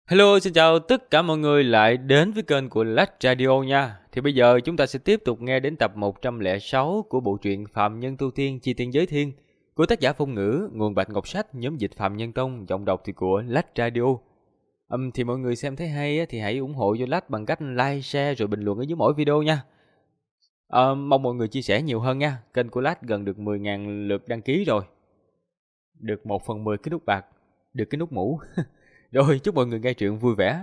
Hello, xin chào tất cả mọi người lại đến với kênh của Lách Radio nha. Thì bây giờ chúng ta sẽ tiếp tục nghe đến tập 106 của bộ truyện Phạm Nhân Tu Tiên Chi Tiên Giới Thiên của tác giả Phong Ngữ, nguồn Bạch Ngọc Sách, nhóm dịch Phạm Nhân Tông, giọng đọc thì của Lách Radio. Thì mọi người xem thấy hay thì hãy ủng hộ cho Lách bằng cách like, share rồi bình luận ở dưới mỗi video nha. Mong mọi người chia sẻ nhiều hơn nha. Kênh của Lách gần được 10.000 lượt đăng ký rồi. Được 1/10 cái nút bạc, được cái nút mũ. Rồi, chúc mọi người nghe truyện vui vẻ.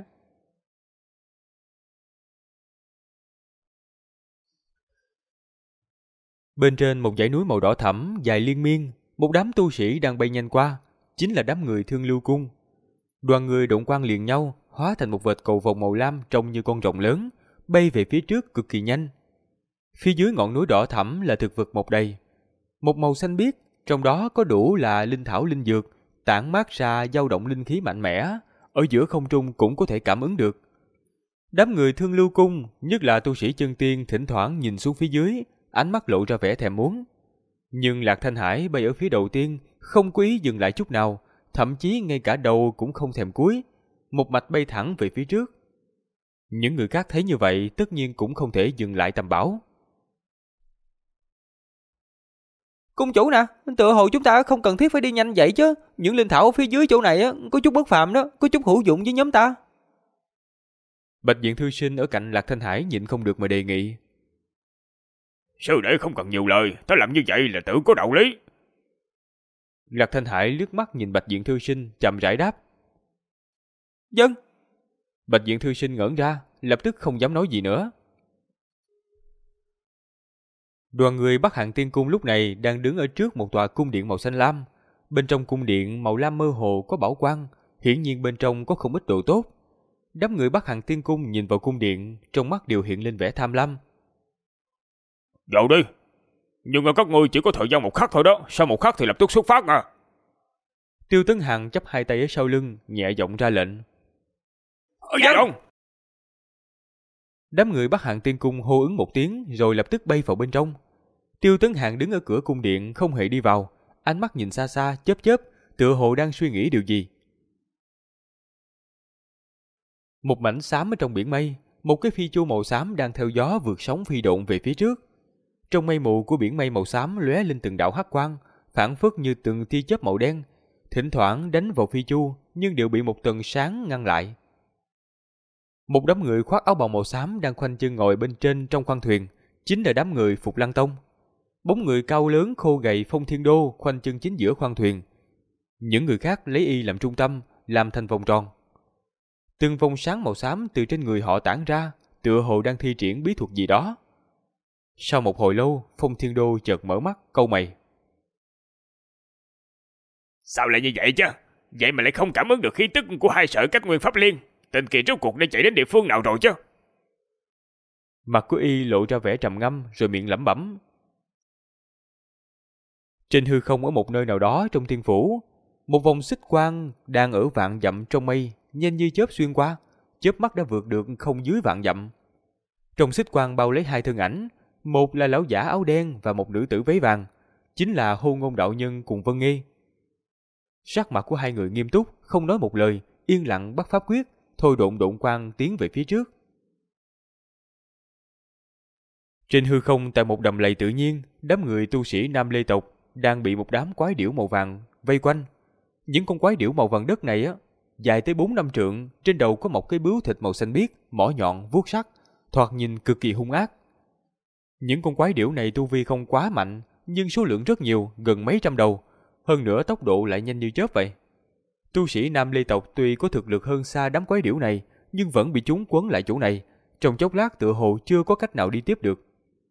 Bên trên một dãy núi màu đỏ thẫm dài liên miên, một đám tu sĩ đang bay nhanh qua, chính là đám người Thương Lưu Cung. Đoàn người độn quang liền nhau, hóa thành một vệt cầu vồng màu lam trông như con rồng lớn, bay về phía trước cực kỳ nhanh. Phía dưới ngọn núi đỏ thẫm là thực vật mọc đầy, một màu xanh biếc, trong đó có đủ là linh thảo linh dược, tản mát ra dao động linh khí mạnh mẽ, ở giữa không trung cũng có thể cảm ứng được. Đám người Thương Lưu Cung, nhất là tu sĩ chân tiên, thỉnh thoảng nhìn xuống phía dưới, ánh mắt lộ ra vẻ thèm muốn. Nhưng Lạc Thanh Hải bay ở phía đầu tiên, không có ý dừng lại chút nào, thậm chí ngay cả đầu cũng không thèm cúi, một mạch bay thẳng về phía trước. Những người khác thấy như vậy tất nhiên cũng không thể dừng lại tầm bảo. Cung chủ nè, tựa hồ chúng ta không cần thiết phải đi nhanh vậy chứ. Những linh thảo ở phía dưới chỗ này có chút bất phàm đó, có chút hữu dụng với nhóm ta. Bạch Diện Thư Sinh ở cạnh Lạc Thanh Hải nhịn không được mà đề nghị. Sư đệ không cần nhiều lời, ta làm như vậy là tự có đạo lý. Lạc Thanh Hải liếc mắt nhìn Bạch Diện Thư Sinh, chậm rãi đáp. Dân. Bạch Diện Thư Sinh ngẩn ra, lập tức không dám nói gì nữa. Đoàn người Bắc Hạng Tiên Cung lúc này đang đứng ở trước một tòa cung điện màu xanh lam. Bên trong cung điện màu lam mơ hồ có bảo quang, hiển nhiên bên trong có không ít đồ tốt. Đám người Bắc Hạng Tiên Cung nhìn vào cung điện, trong mắt đều hiện lên vẻ tham lam. Vào đi, nhưng mà các ngươi chỉ có thời gian một khắc thôi đó, sau một khắc thì lập tức xuất phát à. Tiêu Tấn Hằng chắp hai tay ở sau lưng, nhẹ giọng ra lệnh. Dạ không. Đám người Bắc Hạng Tiên Cung hô ứng một tiếng rồi lập tức bay vào bên trong. Tiêu Tấn Hạng đứng ở cửa cung điện không hề đi vào, ánh mắt nhìn xa xa chớp chớp, tựa hồ đang suy nghĩ điều gì. Một mảnh xám ở trong biển mây, một cái phi chu màu xám đang theo gió vượt sóng phi độn về phía trước. Trong mây mù của biển mây màu xám lóe lên từng đạo hắc quang, phảng phất như từng tia chớp màu đen, thỉnh thoảng đánh vào phi chu nhưng đều bị một tầng sáng ngăn lại. Một đám người khoác áo bào màu xám đang khoanh chân ngồi bên trên trong khoang thuyền, chính là đám người Phục Lăng Tông. Bóng người cao lớn khô gầy Phong Thiên Đô khoanh chân chính giữa khoang thuyền. Những người khác lấy y làm trung tâm, làm thành vòng tròn. Từng vòng sáng màu xám từ trên người họ tản ra, tựa hồ đang thi triển bí thuật gì đó. Sau một hồi lâu, Phong Thiên Đô chợt mở mắt, cau mày. Sao lại như vậy chứ? Vậy mà lại không cảm ứng được khí tức của hai sợi cách nguyên pháp liên. Tên kia rốt cuộc đã chạy đến địa phương nào rồi chứ? Mặt của y lộ ra vẻ trầm ngâm rồi miệng lẩm bẩm. Trên hư không ở một nơi nào đó trong thiên phủ, một vòng xích quang đang ở vạn dặm trong mây, nhanh như chớp xuyên qua, chớp mắt đã vượt được không dưới vạn dặm. Trong xích quang bao lấy hai thân ảnh, một là lão giả áo đen và một nữ tử váy vàng, chính là Hô Ngôn đạo nhân cùng Vân Nghi. Sắc mặt của hai người nghiêm túc, không nói một lời, yên lặng bắt pháp quyết, thôi độn quang tiến về phía trước. Trên hư không tại một đầm lầy tự nhiên, đám người tu sĩ Nam Lê tộc đang bị một đám quái điểu màu vàng vây quanh. Những con quái điểu màu vàng đất này dài tới 4-5 trượng, trên đầu có một cái bướu thịt màu xanh biếc, mỏ nhọn vuốt sắc, thoạt nhìn cực kỳ hung ác. Những con quái điểu này tu vi không quá mạnh, nhưng số lượng rất nhiều, gần mấy trăm đầu, hơn nữa tốc độ lại nhanh như chớp vậy. Tu sĩ Nam Lê tộc tuy có thực lực hơn xa đám quái điểu này, nhưng vẫn bị chúng quấn lại chỗ này, trong chốc lát tựa hồ chưa có cách nào đi tiếp được.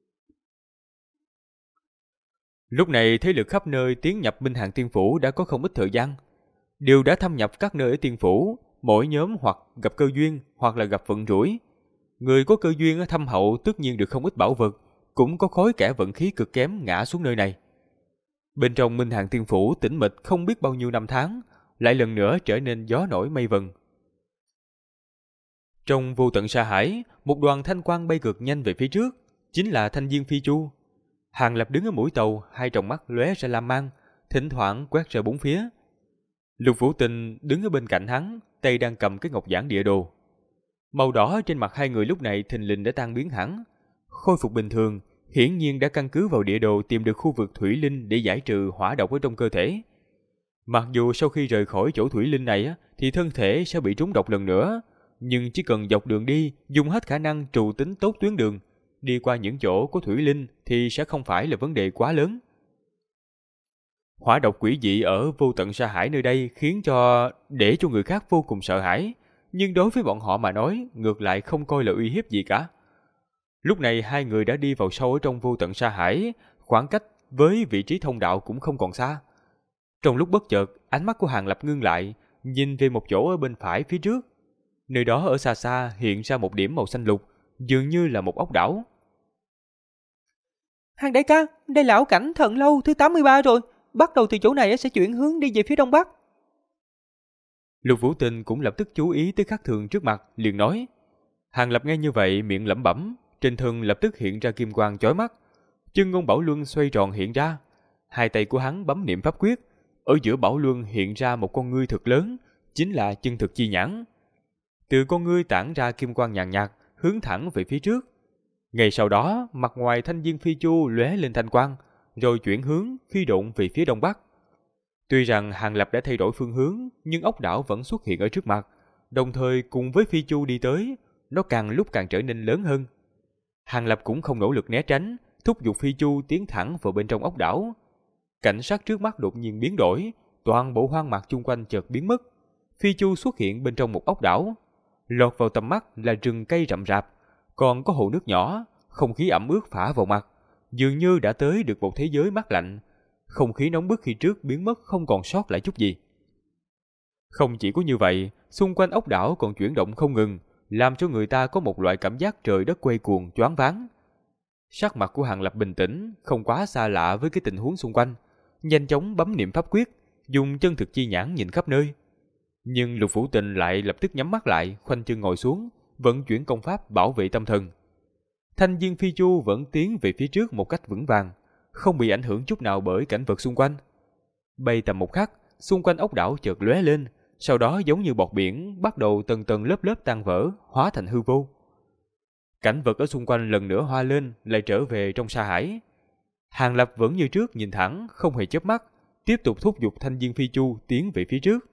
Lúc này thế lực khắp nơi tiến nhập Minh Hạng Tiên Phủ đã có không ít thời gian, đều đã thâm nhập các nơi ở Tiên Phủ, mỗi nhóm hoặc gặp cơ duyên hoặc là gặp vận rủi. Người có cơ duyên thâm hậu tất nhiên được không ít bảo vật, cũng có khối kẻ vận khí cực kém ngã xuống nơi này. Bên trong Minh Hạng Tiên Phủ tĩnh mịch không biết bao nhiêu năm tháng, lại lần nữa trở nên gió nổi mây vần. Trong vô tận sa hải, một đoàn thanh quang bay cực nhanh về phía trước, chính là Thanh Diên Phi Chu. Hàng Lập đứng ở mũi tàu, hai tròng mắt lóe ra lam mang, thỉnh thoảng quét ra bốn phía. Lục Vũ Tình đứng ở bên cạnh hắn, tay đang cầm cái ngọc giản địa đồ. Màu đỏ trên mặt hai người lúc này thình lình đã tan biến hẳn, khôi phục bình thường, hiển nhiên đã căn cứ vào địa đồ tìm được khu vực thủy linh để giải trừ hỏa độc ở trong cơ thể. Mặc dù sau khi rời khỏi chỗ thủy linh này thì thân thể sẽ bị trúng độc lần nữa, nhưng chỉ cần dọc đường đi dùng hết khả năng trù tính tốt tuyến đường, đi qua những chỗ có thủy linh thì sẽ không phải là vấn đề quá lớn. Hỏa độc quỷ dị ở vô tận sa hải nơi đây khiến để cho người khác vô cùng sợ hãi, nhưng đối với bọn họ mà nói ngược lại không coi là uy hiếp gì cả. Lúc này hai người đã đi vào sâu ở trong vô tận sa hải, khoảng cách với vị trí thông đạo cũng không còn xa. Trong lúc bất chợt, ánh mắt của Hàng Lập ngưng lại, nhìn về một chỗ ở bên phải phía trước. Nơi đó ở xa xa hiện ra một điểm màu xanh lục, dường như là một ốc đảo. Hàng đại ca, đây là ảo cảnh Thần Lâu thứ 83 rồi. Bắt đầu từ chỗ này sẽ chuyển hướng đi về phía đông bắc. Lục Vũ Tình cũng lập tức chú ý tới khắc thường trước mặt, liền nói. Hàng Lập nghe như vậy miệng lẩm bẩm, trên thân lập tức hiện ra kim quang chói mắt. Chân ngôn bảo luân xoay tròn hiện ra. Hai tay của hắn bấm niệm pháp quyết. Ở giữa bảo luân hiện ra một con ngươi thật lớn, chính là chân thực chi nhãn. Từ con ngươi tản ra kim quang nhàn nhạt, hướng thẳng về phía trước. Ngay sau đó, mặt ngoài thanh viên phi chu lóe lên thanh quang, rồi chuyển hướng phi độn về phía đông bắc. Tuy rằng Hàng Lập đã thay đổi phương hướng, nhưng ốc đảo vẫn xuất hiện ở trước mặt, đồng thời cùng với phi chu đi tới, nó càng lúc càng trở nên lớn hơn. Hàng Lập cũng không nỗ lực né tránh, thúc giục phi chu tiến thẳng vào bên trong ốc đảo. Cảnh sát trước mắt đột nhiên biến đổi, toàn bộ hoang mạc chung quanh chợt biến mất. Phi chu xuất hiện bên trong một ốc đảo, lọt vào tầm mắt là rừng cây rậm rạp, còn có hồ nước nhỏ, không khí ẩm ướt phả vào mặt, dường như đã tới được một thế giới mát lạnh. Không khí nóng bức khi trước biến mất không còn sót lại chút gì. Không chỉ có như vậy, xung quanh ốc đảo còn chuyển động không ngừng, làm cho người ta có một loại cảm giác trời đất quay cuồng choáng váng. Sắc mặt của Hàng Lập bình tĩnh, không quá xa lạ với cái tình huống xung quanh, nhanh chóng bấm niệm pháp quyết, dùng chân thực chi nhãn nhìn khắp nơi. Nhưng Lục Vũ Tình lại lập tức nhắm mắt lại, khoanh chân ngồi xuống, vận chuyển công pháp bảo vệ tâm thần. Thanh viên phi chu vẫn tiến về phía trước một cách vững vàng, không bị ảnh hưởng chút nào bởi cảnh vật xung quanh. Bay tầm một khắc, xung quanh ốc đảo chợt lóe lên, sau đó giống như bọt biển bắt đầu tầng tầng lớp lớp tan vỡ, hóa thành hư vô. Cảnh vật ở xung quanh lần nữa hoa lên, lại trở về trong sa hải. Hàng Lập vẫn như trước nhìn thẳng, không hề chớp mắt, tiếp tục thúc giục thanh viên phi chu tiến về phía trước.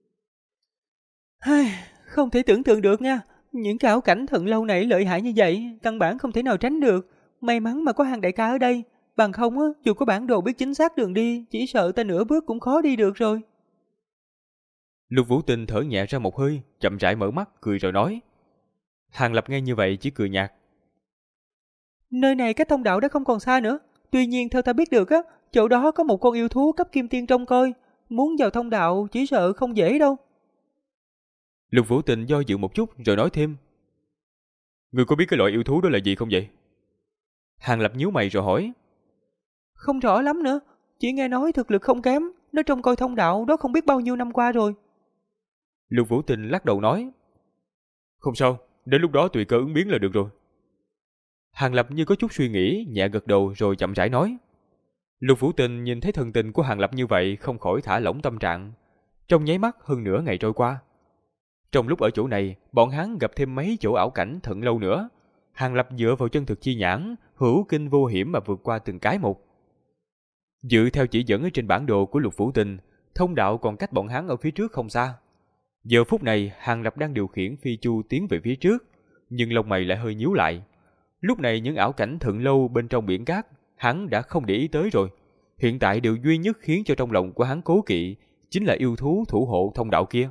Không thể tưởng tượng được nha, những cái ảo cảnh Thần Lâu này lợi hại như vậy, căn bản không thể nào tránh được. May mắn mà có Hàng đại ca ở đây, bằng không dù có bản đồ biết chính xác đường đi, chỉ sợ ta nửa bước cũng khó đi được rồi. Lục Vũ Tình thở nhẹ ra một hơi, chậm rãi mở mắt, cười rồi nói. Hàng Lập nghe như vậy chỉ cười nhạt. Nơi này cách thông đạo đã không còn xa nữa. Tuy nhiên theo ta biết được chỗ đó có một con yêu thú cấp kim tiên trông coi. Muốn vào thông đạo chỉ sợ không dễ đâu. Lục Vũ Tình do dự một chút rồi nói thêm. Ngươi có biết cái loại yêu thú đó là gì không vậy? Hàng Lập nhíu mày rồi hỏi. Không rõ lắm nữa, chỉ nghe nói thực lực không kém, nó trông coi thông đạo đó không biết bao nhiêu năm qua rồi. Lục Vũ Tình lắc đầu nói. Không sao, đến lúc đó tùy cơ ứng biến là được rồi. Hàng Lập như có chút suy nghĩ, nhẹ gật đầu rồi chậm rãi nói. Lục Vũ Tình nhìn thấy thần tình của Hàng Lập như vậy không khỏi thả lỏng tâm trạng. Trong nháy mắt hơn nửa ngày trôi qua. Trong lúc ở chỗ này, bọn hắn gặp thêm mấy chỗ ảo cảnh Thần Lâu nữa. Hàng Lập dựa vào chân thực chi nhãn, hữu kinh vô hiểm mà vượt qua từng cái một. Dựa theo chỉ dẫn ở trên bản đồ của Lục Vũ Tình, thông đạo còn cách bọn hắn ở phía trước không xa. Giờ phút này, Hàng Lập đang điều khiển phi chu tiến về phía trước, nhưng lông mày lại hơi nhíu lại. Lúc này những ảo cảnh Thần Lâu bên trong biển cát, hắn đã không để ý tới rồi. Hiện tại điều duy nhất khiến cho trong lòng của hắn cố kỵ chính là yêu thú thủ hộ thông đạo kia.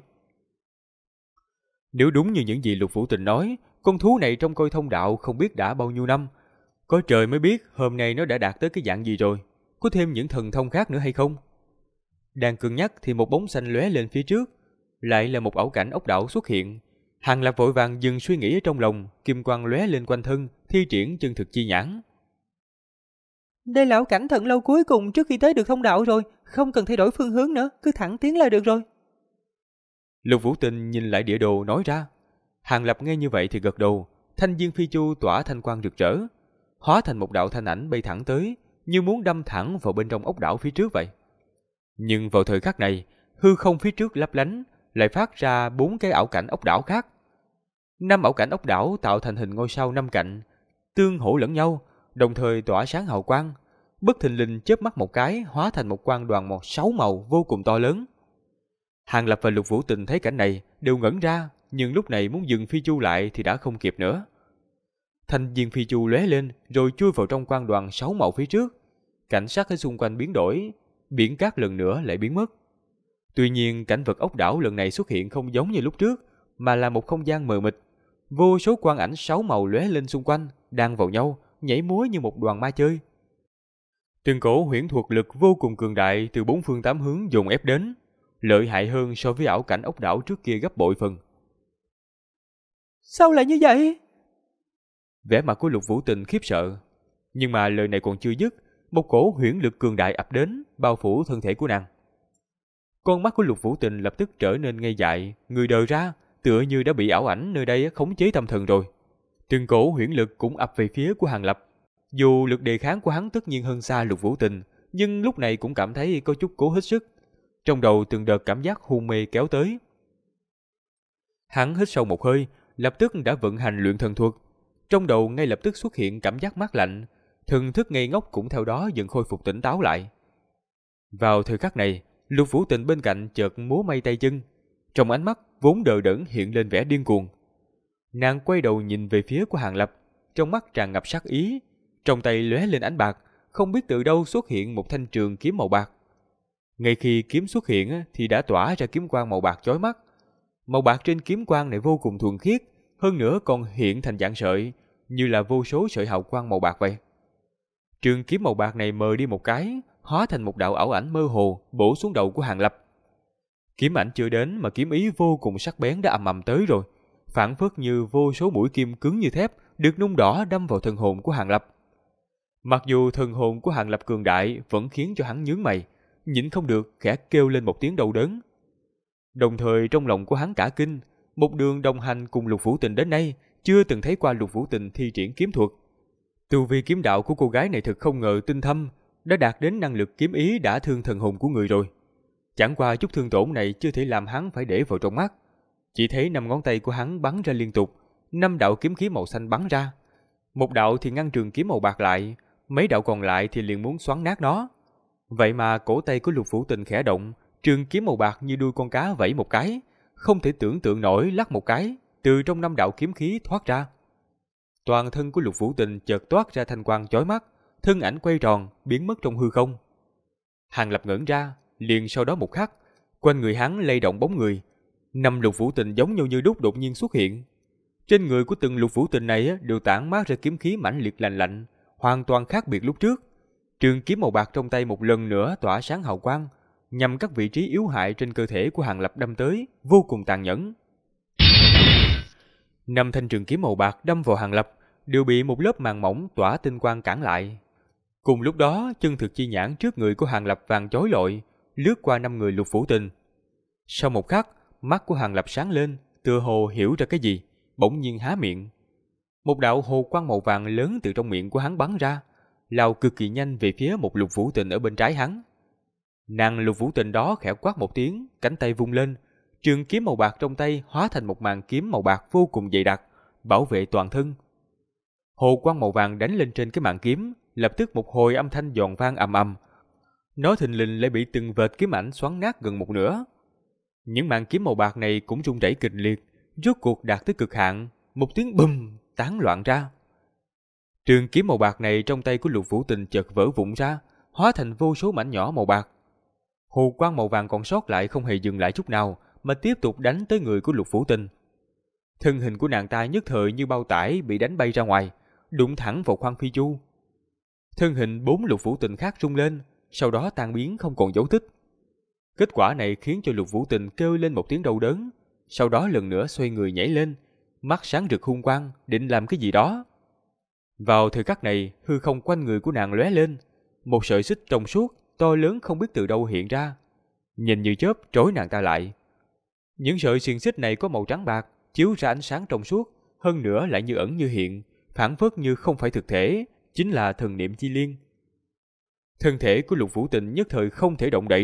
Nếu đúng như những gì Lục Vũ Tình nói, con thú này trong coi thông đạo không biết đã bao nhiêu năm. Có trời mới biết hôm nay nó đã đạt tới cái dạng gì rồi. Có thêm những thần thông khác nữa hay không? Đang cân nhắc thì một bóng xanh lóe lên phía trước. Lại là một ảo cảnh ốc đảo xuất hiện. Hàng Lập vội vàng dừng suy nghĩ ở trong lòng, kim quang lóe lên quanh thân, thi triển chân thực chi nhãn. Đây là ảo cảnh Thần Lâu cuối cùng trước khi tới được thông đạo rồi, không cần thay đổi phương hướng nữa, cứ thẳng tiến là được rồi. Lục Vũ Tình nhìn lại địa đồ nói ra. Hàng Lập nghe như vậy thì gật đầu, thanh viên phi chu tỏa thanh quang rực rỡ, hóa thành một đạo thanh ảnh bay thẳng tới, như muốn đâm thẳng vào bên trong ốc đảo phía trước vậy. Nhưng vào thời khắc này, hư không phía trước lấp lánh, lại phát ra 4 cái ảo cảnh ốc đảo khác. 5 ảo cảnh ốc đảo tạo thành hình ngôi sao 5 cạnh, tương hỗ lẫn nhau, đồng thời tỏa sáng hào quang. Bất thình lình chớp mắt một cái, hóa thành một quang đoàn 6 màu vô cùng to lớn. Hàng Lập và Lục Vũ Tình thấy cảnh này đều ngẩn ra, nhưng lúc này muốn dừng phi chu lại thì đã không kịp nữa. Thanh viên phi chu lóe lên rồi chui vào trong quang đoàn 6 màu phía trước. Cảnh sắc ở xung quanh biến đổi, biển cát lần nữa lại biến mất. Tuy nhiên cảnh vật ốc đảo lần này xuất hiện không giống như lúc trước, mà là một không gian mờ mịt. Vô số quang ảnh 6 màu lóe lên xung quanh, đang vào nhau, nhảy múa như một đoàn ma chơi. Từng cổ huyễn thuật lực vô cùng cường đại từ 4 phương 8 hướng dồn ép đến, lợi hại hơn so với ảo cảnh ốc đảo trước kia gấp bội phần. Sao lại như vậy? Vẻ mặt của Lục Vũ Tình khiếp sợ. Nhưng mà lời này còn chưa dứt, một cổ huyễn lực cường đại ập đến, bao phủ thân thể của nàng. Con mắt của Lục Vũ Tình lập tức trở nên ngây dại, người đờ ra, tựa như đã bị ảo ảnh nơi đây khống chế tâm thần rồi. Từng cổ huyễn lực cũng ập về phía của Hàng Lập. Dù lực đề kháng của hắn tất nhiên hơn xa Lục Vũ Tình, nhưng lúc này cũng cảm thấy có chút cố hết sức. Trong đầu từng đợt cảm giác hôn mê kéo tới. Hắn hít sâu một hơi, lập tức đã vận hành luyện thần thuật. Trong đầu ngay lập tức xuất hiện cảm giác mát lạnh, thần thức ngây ngốc cũng theo đó dần khôi phục tỉnh táo lại. Vào thời khắc này, Lục Vũ Tình bên cạnh chợt múa may tay chân, trong ánh mắt vốn đờ đẫn hiện lên vẻ điên cuồng. Nàng quay đầu nhìn về phía của Hàng Lập, trong mắt tràn ngập sát ý, trong tay lóe lên ánh bạc, không biết từ đâu xuất hiện một thanh trường kiếm màu bạc. Ngay khi kiếm xuất hiện thì đã tỏa ra kiếm quang màu bạc chói mắt. Màu bạc trên kiếm quang này vô cùng thuần khiết, hơn nữa còn hiện thành dạng sợi, như là vô số sợi hào quang màu bạc vậy. Trường kiếm màu bạc này mờ đi một cái, hóa thành một đạo ảo ảnh mơ hồ bổ xuống đầu của Hàng Lập. Kiếm ảnh chưa đến mà kiếm ý vô cùng sắc bén đã ầm ầm tới rồi, phảng phất như vô số mũi kim cứng như thép được nung đỏ đâm vào thần hồn của Hàng Lập. Mặc dù thần hồn của Hàng Lập cường đại vẫn khiến cho hắn nhướng mày, nhịn không được khẽ kêu lên một tiếng đau đớn. Đồng thời trong lòng của hắn cả kinh, một đường đồng hành cùng Lục Vũ Tình đến nay chưa từng thấy qua Lục Vũ Tình thi triển kiếm thuật. Tu vi kiếm đạo của cô gái này thật không ngờ tinh thâm, đã đạt đến năng lực kiếm ý đã thương thần hồn của người rồi. Chẳng qua chút thương tổn này chưa thể làm hắn phải để vào trong mắt. Chỉ thấy 5 ngón tay của hắn bắn ra liên tục, 5 đạo kiếm khí màu xanh bắn ra. Một đạo thì ngăn trường kiếm màu bạc lại, mấy đạo còn lại thì liền muốn xoắn nát nó. Vậy mà cổ tay của Lục Vũ Tình khẽ động, trường kiếm màu bạc như đuôi con cá vẫy một cái, không thể tưởng tượng nổi lắc một cái, từ trong 5 đạo kiếm khí thoát ra. Toàn thân của Lục Vũ Tình chợt toát ra thanh quang chói mắt, thân ảnh quay tròn, biến mất trong hư không. Hàng Lập ngẩn ra, liền sau đó một khắc, quanh người hắn lay động bóng người, 5 Lục Vũ Tình giống nhau như đúc đột nhiên xuất hiện. Trên người của từng Lục Vũ Tình này đều tản mát ra kiếm khí mãnh liệt lạnh lạnh, hoàn toàn khác biệt lúc trước. Trường kiếm màu bạc trong tay một lần nữa tỏa sáng hào quang, nhằm các vị trí yếu hại trên cơ thể của Hàng Lập đâm tới, vô cùng tàn nhẫn. 5 thanh trường kiếm màu bạc đâm vào Hàng Lập, đều bị một lớp màng mỏng tỏa tinh quang cản lại. Cùng lúc đó, chân thực chi nhãn trước người của Hàng Lập vàng chói lọi, lướt qua 5 người Lục Vũ Tình. Sau một khắc, mắt của Hàng Lập sáng lên, tựa hồ hiểu ra cái gì, bỗng nhiên há miệng. Một đạo hồ quang màu vàng lớn từ trong miệng của hắn bắn ra, lao cực kỳ nhanh về phía một Lục Vũ Tình ở bên trái hắn. Nàng Lục Vũ Tình đó khẽ quát một tiếng, cánh tay vung lên, trường kiếm màu bạc trong tay hóa thành một màn kiếm màu bạc vô cùng dày đặc, bảo vệ toàn thân. Hồ quang màu vàng đánh lên trên cái màn kiếm, lập tức một hồi âm thanh giòn vang ầm ầm. Nó thình lình lại bị từng vệt kiếm ảnh xoắn nát gần một nửa. Những màn kiếm màu bạc này cũng rung rẩy kịch liệt, rốt cuộc đạt tới cực hạn, một tiếng bùm tán loạn ra. Trường kiếm màu bạc này trong tay của Lục Vũ Tình chợt vỡ vụn ra, hóa thành vô số mảnh nhỏ màu bạc. Hồ quang màu vàng còn sót lại không hề dừng lại chút nào, mà tiếp tục đánh tới người của Lục Vũ Tình. Thân hình của nàng ta nhất thời như bao tải bị đánh bay ra ngoài, đụng thẳng vào khoang phi chu. Thân hình 4 Lục Vũ Tình khác rung lên, sau đó tan biến không còn dấu tích. Kết quả này khiến cho Lục Vũ Tình kêu lên một tiếng đau đớn, sau đó lần nữa xoay người nhảy lên, mắt sáng rực hung quang, định làm cái gì đó. Vào thời khắc này, hư không quanh người của nàng lóe lên, một sợi xích trong suốt, to lớn không biết từ đâu hiện ra, nhìn như chớp trói nàng ta lại. Những sợi xiềng xích này có màu trắng bạc, chiếu ra ánh sáng trong suốt, hơn nữa lại như ẩn như hiện, phảng phất như không phải thực thể, chính là thần niệm chi liên. Thân thể của Lục Vũ Tình nhất thời không thể động đậy được,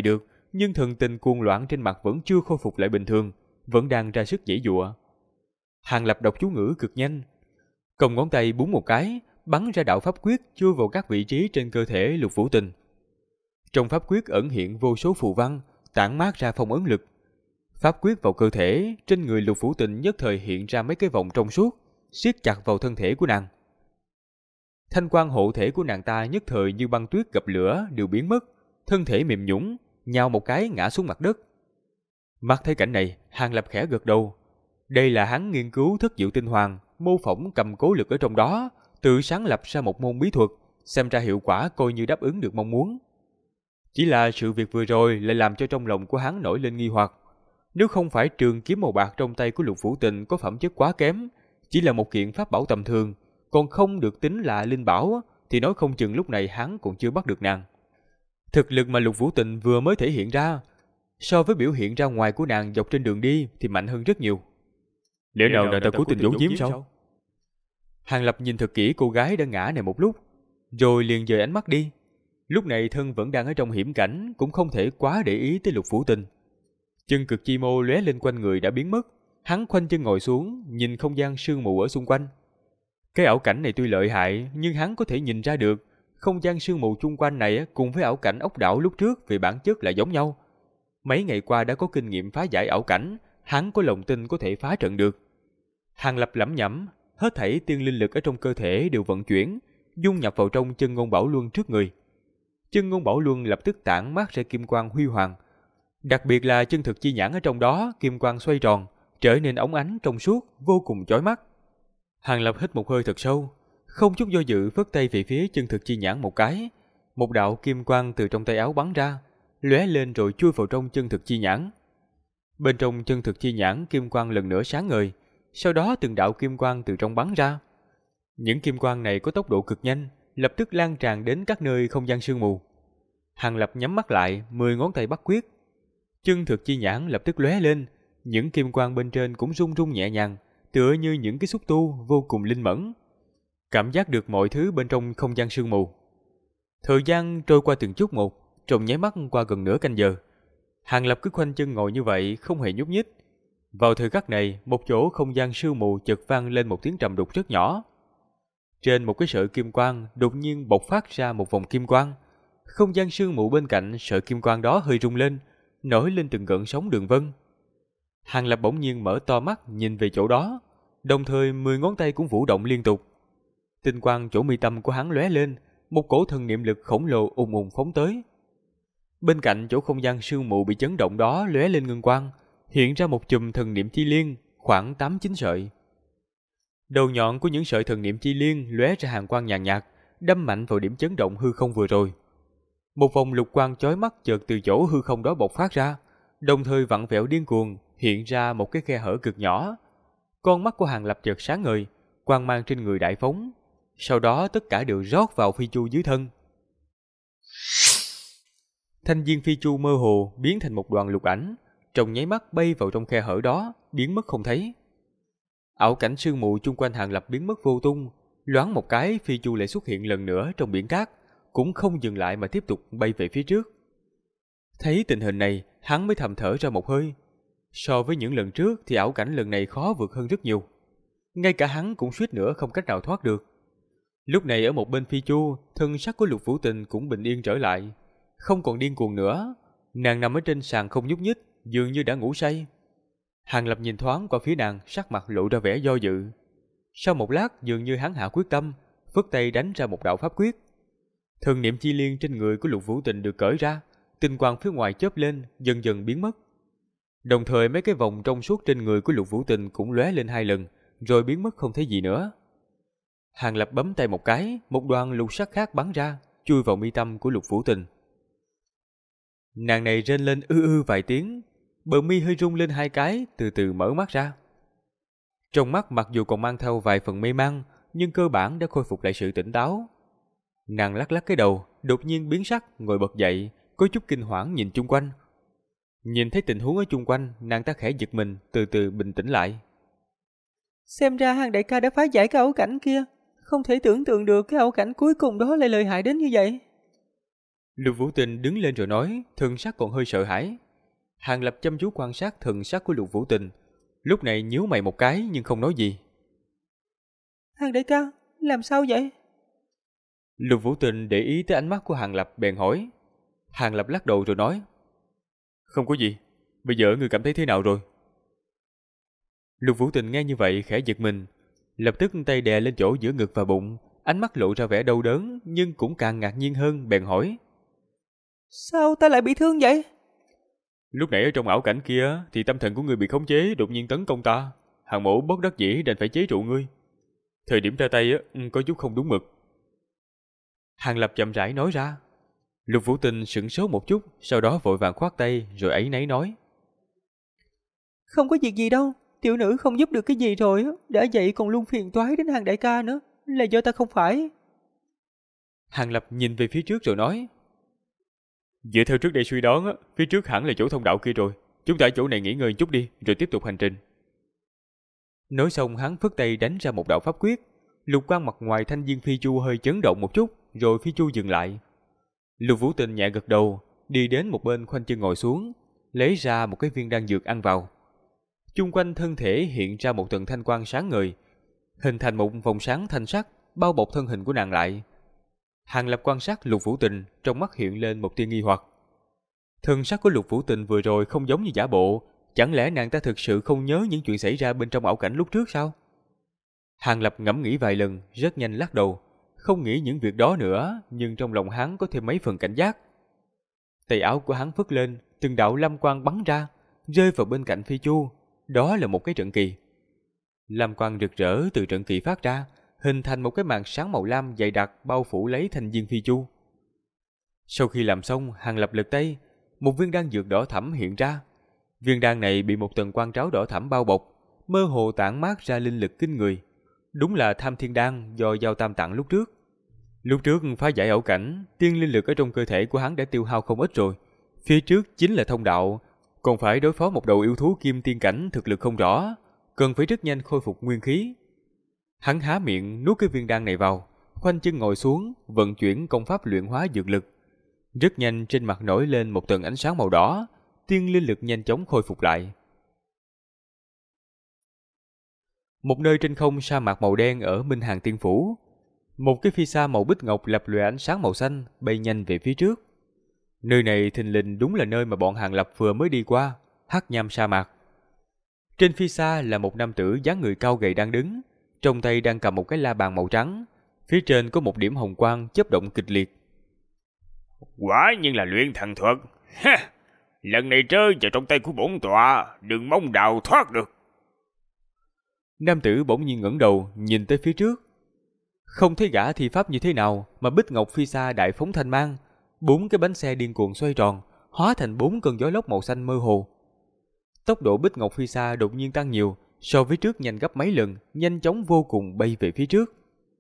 nhưng thần tình cuồng loạn trên mặt vẫn chưa khôi phục lại bình thường, vẫn đang ra sức giãy giụa. Hàng Lập đọc chú ngữ cực nhanh, cong ngón tay búng một cái, bắn ra đạo pháp quyết chui vào các vị trí trên cơ thể Lục Vũ Tình. Trong pháp quyết ẩn hiện vô số phù văn, tản mát ra phong ấn lực. Pháp quyết vào cơ thể, trên người Lục Vũ Tình nhất thời hiện ra mấy cái vòng trong suốt, siết chặt vào thân thể của nàng. Thanh quang hộ thể của nàng ta nhất thời như băng tuyết gặp lửa đều biến mất, thân thể mềm nhũn, nhào một cái ngã xuống mặt đất. Mắt thấy cảnh này, Hàng Lập khẽ gật đầu. Đây là hắn nghiên cứu thất diệu tinh hoàng, mô phỏng cầm cố lực ở trong đó, tự sáng lập ra một môn bí thuật, xem ra hiệu quả coi như đáp ứng được mong muốn. Chỉ là sự việc vừa rồi lại làm cho trong lòng của hắn nổi lên nghi hoặc. Nếu không phải trường kiếm màu bạc trong tay của Lục Vũ Tình có phẩm chất quá kém, chỉ là một kiện pháp bảo tầm thường, còn không được tính là linh bảo, thì nói không chừng lúc này hắn còn chưa bắt được nàng. Thực lực mà Lục Vũ Tình vừa mới thể hiện ra, so với biểu hiện ra ngoài của nàng dọc trên đường đi thì mạnh hơn rất nhiều. Lẽ nào nàng ta cố tình giấu giếm sao? Hàng Lập nhìn thật kỹ cô gái đã ngã này một lúc, rồi liền dời ánh mắt đi. Lúc này thân vẫn đang ở trong hiểm cảnh, cũng không thể quá để ý tới Lục Vũ Tình. Chân cực chi mô lóe lên quanh người đã biến mất, hắn khoanh chân ngồi xuống, nhìn không gian sương mù ở xung quanh. Cái ảo cảnh này tuy lợi hại, nhưng hắn có thể nhìn ra được, không gian sương mù chung quanh này cùng với ảo cảnh ốc đảo lúc trước về bản chất là giống nhau. Mấy ngày qua đã có kinh nghiệm phá giải ảo cảnh, hắn có lòng tin có thể phá trận được. Hàng Lập lẩm nhẩm, hết thảy tiên linh lực ở trong cơ thể đều vận chuyển, dung nhập vào trong chân ngôn bảo luân trước người. Chân ngôn bảo luân lập tức tản mát ra kim quang huy hoàng. Đặc biệt là chân thực chi nhãn ở trong đó, kim quang xoay tròn, trở nên óng ánh trong suốt, vô cùng chói mắt. Hàng Lập hít một hơi thật sâu, không chút do dự phất tay về phía chân thực chi nhãn một cái. Một đạo kim quang từ trong tay áo bắn ra, lóe lên rồi chui vào trong chân thực chi nhãn. Bên trong chân thực chi nhãn kim quang lần nữa sáng ngời, sau đó từng đạo kim quang từ trong bắn ra. Những kim quang này có tốc độ cực nhanh, lập tức lan tràn đến các nơi không gian sương mù. Hàng Lập nhắm mắt lại, 10 ngón tay bắt quyết. Chân thực chi nhãn lập tức lóe lên, những kim quang bên trên cũng rung rung nhẹ nhàng, tựa như những cái xúc tu vô cùng linh mẫn. Cảm giác được mọi thứ bên trong không gian sương mù. Thời gian trôi qua từng chút một, trong nháy mắt qua gần nửa canh giờ. Hàng Lập cứ khoanh chân ngồi như vậy, không hề nhúc nhích. Vào thời khắc này, một chỗ không gian sương mù chợt vang lên một tiếng trầm đục rất nhỏ. Trên một cái sợi kim quang đột nhiên bộc phát ra một vòng kim quang. Không gian sương mù bên cạnh sợi kim quang đó hơi rung lên, nổi lên từng gợn sóng đường vân. Hàng Lập bỗng nhiên mở to mắt nhìn về chỗ đó, đồng thời 10 ngón tay cũng vũ động liên tục. Tinh quang chỗ mi tâm của hắn lóe lên, một cổ thần niệm lực khổng lồ ùng ùng phóng tới. Bên cạnh chỗ không gian sương mù bị chấn động đó lóe lên ngân quang, hiện ra một chùm thần niệm chi liên, khoảng 8-9 sợi. Đầu nhọn của những sợi thần niệm chi liên lóe ra hàn quang nhàn nhạt, đâm mạnh vào điểm chấn động hư không vừa rồi. Một vòng lục quang chói mắt chợt từ chỗ hư không đó bộc phát ra, đồng thời vặn vẹo điên cuồng, hiện ra một cái khe hở cực nhỏ. Con mắt của Hàng Lập chợt sáng ngời, quang mang trên người đại phóng, sau đó tất cả đều rót vào phi chu dưới thân. Thanh viên phi chu mơ hồ biến thành một đoàn lục ảnh, trong nháy mắt bay vào trong khe hở đó, biến mất không thấy. Ảo cảnh sương mù chung quanh Hàng Lập biến mất vô tung, loáng một cái phi chu lại xuất hiện lần nữa trong biển cát, cũng không dừng lại mà tiếp tục bay về phía trước. Thấy tình hình này, hắn mới thầm thở ra một hơi. So với những lần trước thì ảo cảnh lần này khó vượt hơn rất nhiều. Ngay cả hắn cũng suýt nữa không cách nào thoát được. Lúc này ở một bên phi chu, thân sắc của Lục Vũ Tình cũng bình yên trở lại, không còn điên cuồng nữa. Nàng nằm ở trên sàn không nhúc nhích, dường như đã ngủ say. Hàng Lập nhìn thoáng qua phía nàng, sắc mặt lộ ra vẻ do dự. Sau một lát dường như hắn hạ quyết tâm, phất tay đánh ra một đạo pháp quyết. Thần niệm chi liên trên người của Lục Vũ Tình được cởi ra, tinh quang phía ngoài chớp lên, dần dần biến mất. Đồng thời mấy cái vòng trong suốt trên người của Lục Vũ Tình cũng lóe lên 2 lần, rồi biến mất không thấy gì nữa. Hàng Lập bấm tay một cái, một đoàn lục sắc khác bắn ra, chui vào mi tâm của Lục Vũ Tình. Nàng này rên lên ư vài tiếng, bờ mi hơi rung lên 2 cái, từ từ mở mắt ra. Trong mắt mặc dù còn mang theo vài phần mê mang, nhưng cơ bản đã khôi phục lại sự tỉnh táo. Nàng lắc lắc cái đầu, đột nhiên biến sắc, ngồi bật dậy, có chút kinh hoảng nhìn chung quanh. Nhìn thấy tình huống ở chung quanh, nàng ta khẽ giật mình, từ từ bình tĩnh lại. Xem ra Hàng đại ca đã phá giải cái ảo cảnh kia, không thể tưởng tượng được cái ảo cảnh cuối cùng đó lại lợi hại đến như vậy. Lục Vũ Tình đứng lên rồi nói, thần sắc còn hơi sợ hãi. Hàng Lập chăm chú quan sát thần sắc của Lục Vũ Tình, lúc này nhíu mày một cái nhưng không nói gì. Hàng đại ca, làm sao vậy? Lục Vũ Tình để ý tới ánh mắt của Hàng Lập bèn hỏi. Hàng Lập lắc đầu rồi nói, không có gì, bây giờ ngươi cảm thấy thế nào rồi? Lục Vũ Tình nghe như vậy khẽ giật mình, lập tức tay đè lên chỗ giữa ngực và bụng, ánh mắt lộ ra vẻ đau đớn nhưng cũng càng ngạc nhiên hơn, bèn hỏi. Sao ta lại bị thương vậy? Lúc nãy ở trong ảo cảnh kia thì tâm thần của ngươi bị khống chế đột nhiên tấn công ta. Hàng mẫu bất đắc dĩ đành phải chế trụ ngươi. Thời điểm ra tay có chút không đúng mực. Hàng Lập chậm rãi nói ra. Lục Vũ Tình sửng sốt một chút, sau đó vội vàng khoát tay rồi áy náy nói. Không có việc gì đâu, tiểu nữ không giúp được cái gì rồi, đã vậy còn luôn phiền toái đến Hàng đại ca nữa, là do ta không phải. Hàng Lập nhìn về phía trước rồi nói. Dựa theo trước đây suy đoán, phía trước hẳn là chỗ thông đạo kia rồi. Chúng ta ở chỗ này nghỉ ngơi chút đi, rồi tiếp tục hành trình. Nói xong hắn phất tay đánh ra một đạo pháp quyết. Lục quang mặt ngoài thanh viên phi chu hơi chấn động một chút, rồi phi chu dừng lại. Lục Vũ Tình nhẹ gật đầu, đi đến một bên khoanh chân ngồi xuống, lấy ra một cái viên đan dược ăn vào. Chung quanh thân thể hiện ra một tầng thanh quang sáng ngời, hình thành một vòng sáng thanh sắc bao bọc thân hình của nàng lại. Hàng Lập quan sát Lục Vũ Tình, trong mắt hiện lên một tia nghi hoặc. Thân sắc của Lục Vũ Tình vừa rồi không giống như giả bộ, chẳng lẽ nàng ta thực sự không nhớ những chuyện xảy ra bên trong ảo cảnh lúc trước sao? Hàng Lập ngẫm nghĩ vài lần, rất nhanh lắc đầu, không nghĩ những việc đó nữa, nhưng trong lòng hắn có thêm mấy phần cảnh giác. Tay áo của hắn phất lên, từng đạo lam quang bắn ra, rơi vào bên cạnh phi chu. Đó là một cái trận kỳ. Lam quang rực rỡ từ trận kỳ phát ra, hình thành một cái màn sáng màu lam dày đặc bao phủ lấy thành viên phi chu. Sau khi làm xong, Hàng Lập lật tay, một viên đan dược đỏ thẫm hiện ra. Viên đan này bị một tầng quang tráo đỏ thẫm bao bọc, mơ hồ tản mát ra linh lực kinh người. Đúng là Tham Thiên Đan do Giao Tam tặng lúc trước. Lúc trước phá giải ảo cảnh, tiên linh lực ở trong cơ thể của hắn đã tiêu hao không ít rồi. Phía trước chính là thông đạo, còn phải đối phó một đầu yêu thú kim tiên cảnh thực lực không rõ, cần phải rất nhanh khôi phục nguyên khí. Hắn há miệng nuốt cái viên đan này vào, khoanh chân ngồi xuống, vận chuyển công pháp luyện hóa dược lực. Rất nhanh trên mặt nổi lên một tầng ánh sáng màu đỏ, tiên linh lực nhanh chóng khôi phục lại. Một nơi trên không sa mạc màu đen ở Minh Hàng Tiên Phủ, một cái phi xa màu bích ngọc lập lòe ánh sáng màu xanh bay nhanh về phía trước. Nơi này thình lình đúng là nơi mà bọn Hàng Lập vừa mới đi qua, Hắc Nham sa mạc. Trên phi xa là một nam tử dáng người cao gầy đang đứng, trong tay đang cầm một cái la bàn màu trắng, phía trên có một điểm hồng quang chớp động kịch liệt. Quả nhiên là luyện thần thuật. Ha! Lần này rơi vào trong tay của bổn tọa, đừng mong đào thoát được. Nam tử bỗng nhiên ngẩng đầu nhìn tới phía trước. Không thấy gã thi pháp như thế nào mà bích ngọc phi xa đại phóng thanh mang, 4 cái bánh xe điên cuồng xoay tròn, hóa thành 4 cơn gió lốc màu xanh mơ hồ. Tốc độ bích ngọc phi xa đột nhiên tăng nhiều, so với trước nhanh gấp mấy lần, nhanh chóng vô cùng bay về phía trước.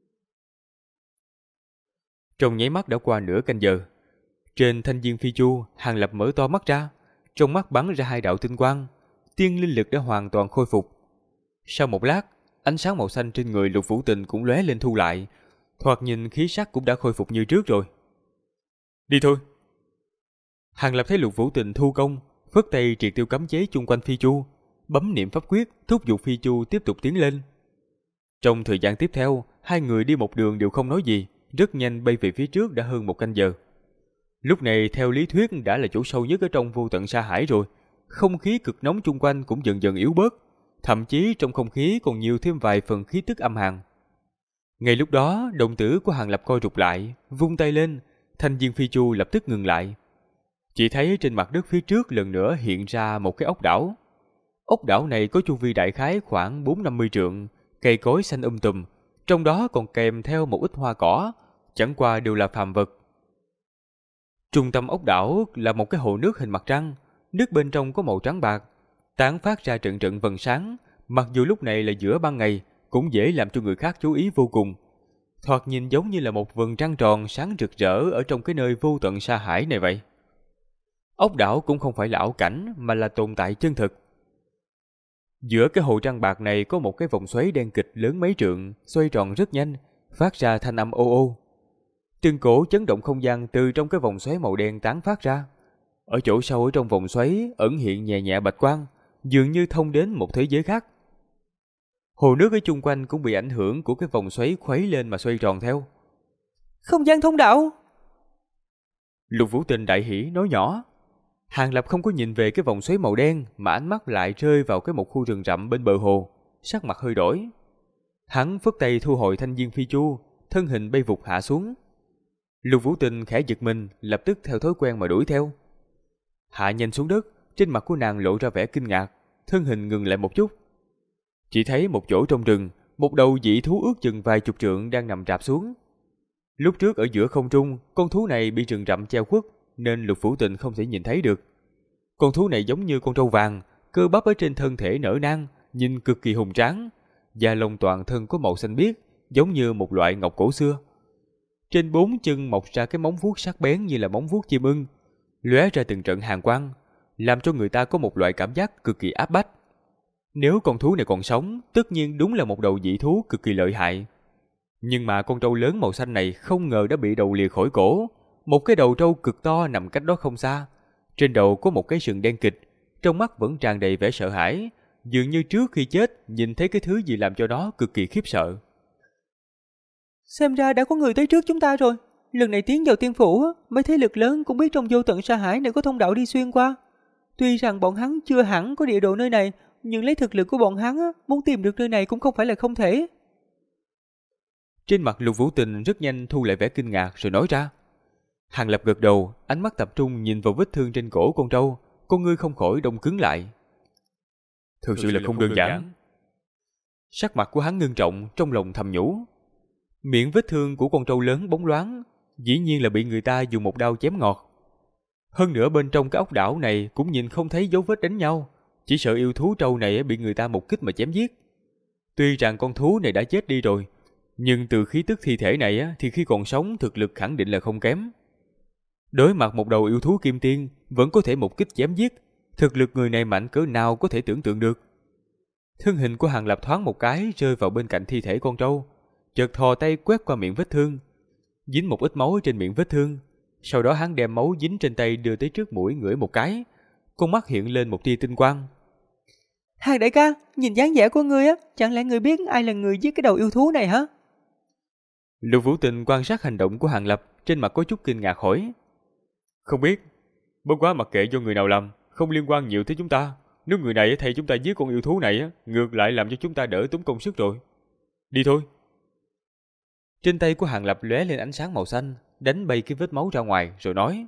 Trong nháy mắt đã qua nửa canh giờ. Trên thanh viên phi chu, Hàng Lập mở to mắt ra, trong mắt bắn ra 2 đạo tinh quang, tiên linh lực đã hoàn toàn khôi phục. Sau một lát, ánh sáng màu xanh trên người Lục Vũ Tình cũng lóe lên thu lại, thoạt nhìn khí sắc cũng đã khôi phục như trước rồi. Đi thôi. Hàng Lập thấy Lục Vũ Tình thu công, phất tay triệt tiêu cấm chế chung quanh phi chu, bấm niệm pháp quyết thúc giục phi chu tiếp tục tiến lên. Trong thời gian tiếp theo, hai người đi một đường đều không nói gì, rất nhanh bay về phía trước đã hơn 1 canh giờ. Lúc này theo lý thuyết đã là chỗ sâu nhất ở trong vô tận sa hải rồi, không khí cực nóng chung quanh cũng dần dần yếu bớt, thậm chí trong không khí còn nhiều thêm vài phần khí tức âm hàn. Ngay lúc đó, đồng tử của Hàng Lập co rụt lại, vung tay lên, thanh viên phi chu lập tức ngừng lại. Chỉ thấy trên mặt đất phía trước lần nữa hiện ra một cái ốc đảo. Ốc đảo này có chu vi đại khái khoảng 4-50 trượng, cây cối xanh tùm, trong đó còn kèm theo một ít hoa cỏ, chẳng qua đều là phàm vật. Trung tâm ốc đảo là một cái hồ nước hình mặt trăng, nước bên trong có màu trắng bạc, tán phát ra trận trận vầng sáng, mặc dù lúc này là giữa ban ngày, cũng dễ làm cho người khác chú ý vô cùng. Thoạt nhìn giống như là một vầng trăng tròn sáng rực rỡ ở trong cái nơi vô tận sa hải này vậy. Ốc đảo cũng không phải là ảo cảnh mà là tồn tại chân thực. Giữa cái hồ trăng bạc này có một cái vòng xoáy đen kịch lớn mấy trượng, xoay tròn rất nhanh, phát ra thanh âm ô ô. Từng cổ chấn động không gian từ trong cái vòng xoáy màu đen tán phát ra. Ở chỗ sâu ở trong vòng xoáy ẩn hiện nhẹ nhẹ bạch quang, dường như thông đến một thế giới khác. Hồ nước ở chung quanh cũng bị ảnh hưởng của cái vòng xoáy khuấy lên mà xoay tròn theo. Không gian thông đạo! Lục Vũ Tình đại hỉ nói nhỏ. Hàng Lập không có nhìn về cái vòng xoáy màu đen mà ánh mắt lại rơi vào cái một khu rừng rậm bên bờ hồ, sắc mặt hơi đổi. Hắn phất tay thu hồi thanh viên phi chu, thân hình bay vụt hạ xuống. Lục Vũ Tình khẽ giật mình, lập tức theo thói quen mà đuổi theo. Hạ nhanh xuống đất, trên mặt của nàng lộ ra vẻ kinh ngạc, thân hình ngừng lại một chút. Chỉ thấy một chỗ trong rừng, một đầu dị thú ước chừng vài chục trượng đang nằm rạp xuống. Lúc trước ở giữa không trung, con thú này bị rừng rậm che khuất, nên Lục Vũ Tình không thể nhìn thấy được. Con thú này giống như con trâu vàng, cơ bắp ở trên thân thể nở nang, nhìn cực kỳ hùng tráng, da lông toàn thân có màu xanh biếc, giống như một loại ngọc cổ xưa. Trên 4 chân mọc ra cái móng vuốt sắc bén như là móng vuốt chim ưng, lóe ra từng trận hàn quang, làm cho người ta có một loại cảm giác cực kỳ áp bách. Nếu con thú này còn sống, tất nhiên đúng là một đầu dị thú cực kỳ lợi hại. Nhưng mà con trâu lớn màu xanh này không ngờ đã bị đầu lìa khỏi cổ. Một cái đầu trâu cực to nằm cách đó không xa. Trên đầu có một cái sừng đen kịt, trong mắt vẫn tràn đầy vẻ sợ hãi, dường như trước khi chết nhìn thấy cái thứ gì làm cho nó cực kỳ khiếp sợ. Xem ra đã có người tới trước chúng ta rồi. Lần này tiến vào tiên phủ, mấy thế lực lớn cũng biết trong vô tận sa hải này có thông đạo đi xuyên qua. Tuy rằng bọn hắn chưa hẳn có địa đồ nơi này, nhưng lấy thực lực của bọn hắn muốn tìm được nơi này cũng không phải là không thể. Trên mặt Lục Vũ Tình rất nhanh thu lại vẻ kinh ngạc rồi nói ra. Hàng Lập gật đầu, ánh mắt tập trung nhìn vào vết thương trên cổ con trâu, con ngươi không khỏi đông cứng lại. Thực sự là không đơn giản. Sắc mặt của hắn ngưng trọng, trong lòng thầm nhủ. Miệng vết thương của con trâu lớn bóng loáng, dĩ nhiên là bị người ta dùng một đao chém ngọt. Hơn nữa bên trong cái ốc đảo này cũng nhìn không thấy dấu vết đánh nhau, chỉ sợ yêu thú trâu này bị người ta một kích mà chém giết. Tuy rằng con thú này đã chết đi rồi, nhưng từ khí tức thi thể này thì khi còn sống thực lực khẳng định là không kém. Đối mặt một đầu yêu thú kim tiên vẫn có thể một kích chém giết, thực lực người này mạnh cỡ nào có thể tưởng tượng được. Thân hình của Hàng Lập thoáng một cái rơi vào bên cạnh thi thể con trâu, chợt thò tay quét qua miệng vết thương, dính một ít máu trên miệng vết thương. Sau đó hắn đem máu dính trên tay đưa tới trước mũi ngửi một cái, con mắt hiện lên một tia tinh quang. Hàng đại ca, nhìn dáng vẻ của ngươi chẳng lẽ ngươi biết ai là người giết cái đầu yêu thú này hả? Lục Vũ Tình quan sát hành động của Hàng Lập, trên mặt có chút kinh ngạc hỏi. Không biết, bất quá mặc kệ do người nào làm, không liên quan nhiều tới chúng ta. Nếu người này thay chúng ta giết con yêu thú này, ngược lại làm cho chúng ta đỡ tốn công sức rồi. Đi thôi. Trên tay của Hàng Lập lóe lên ánh sáng màu xanh, đánh bay cái vết máu ra ngoài rồi nói.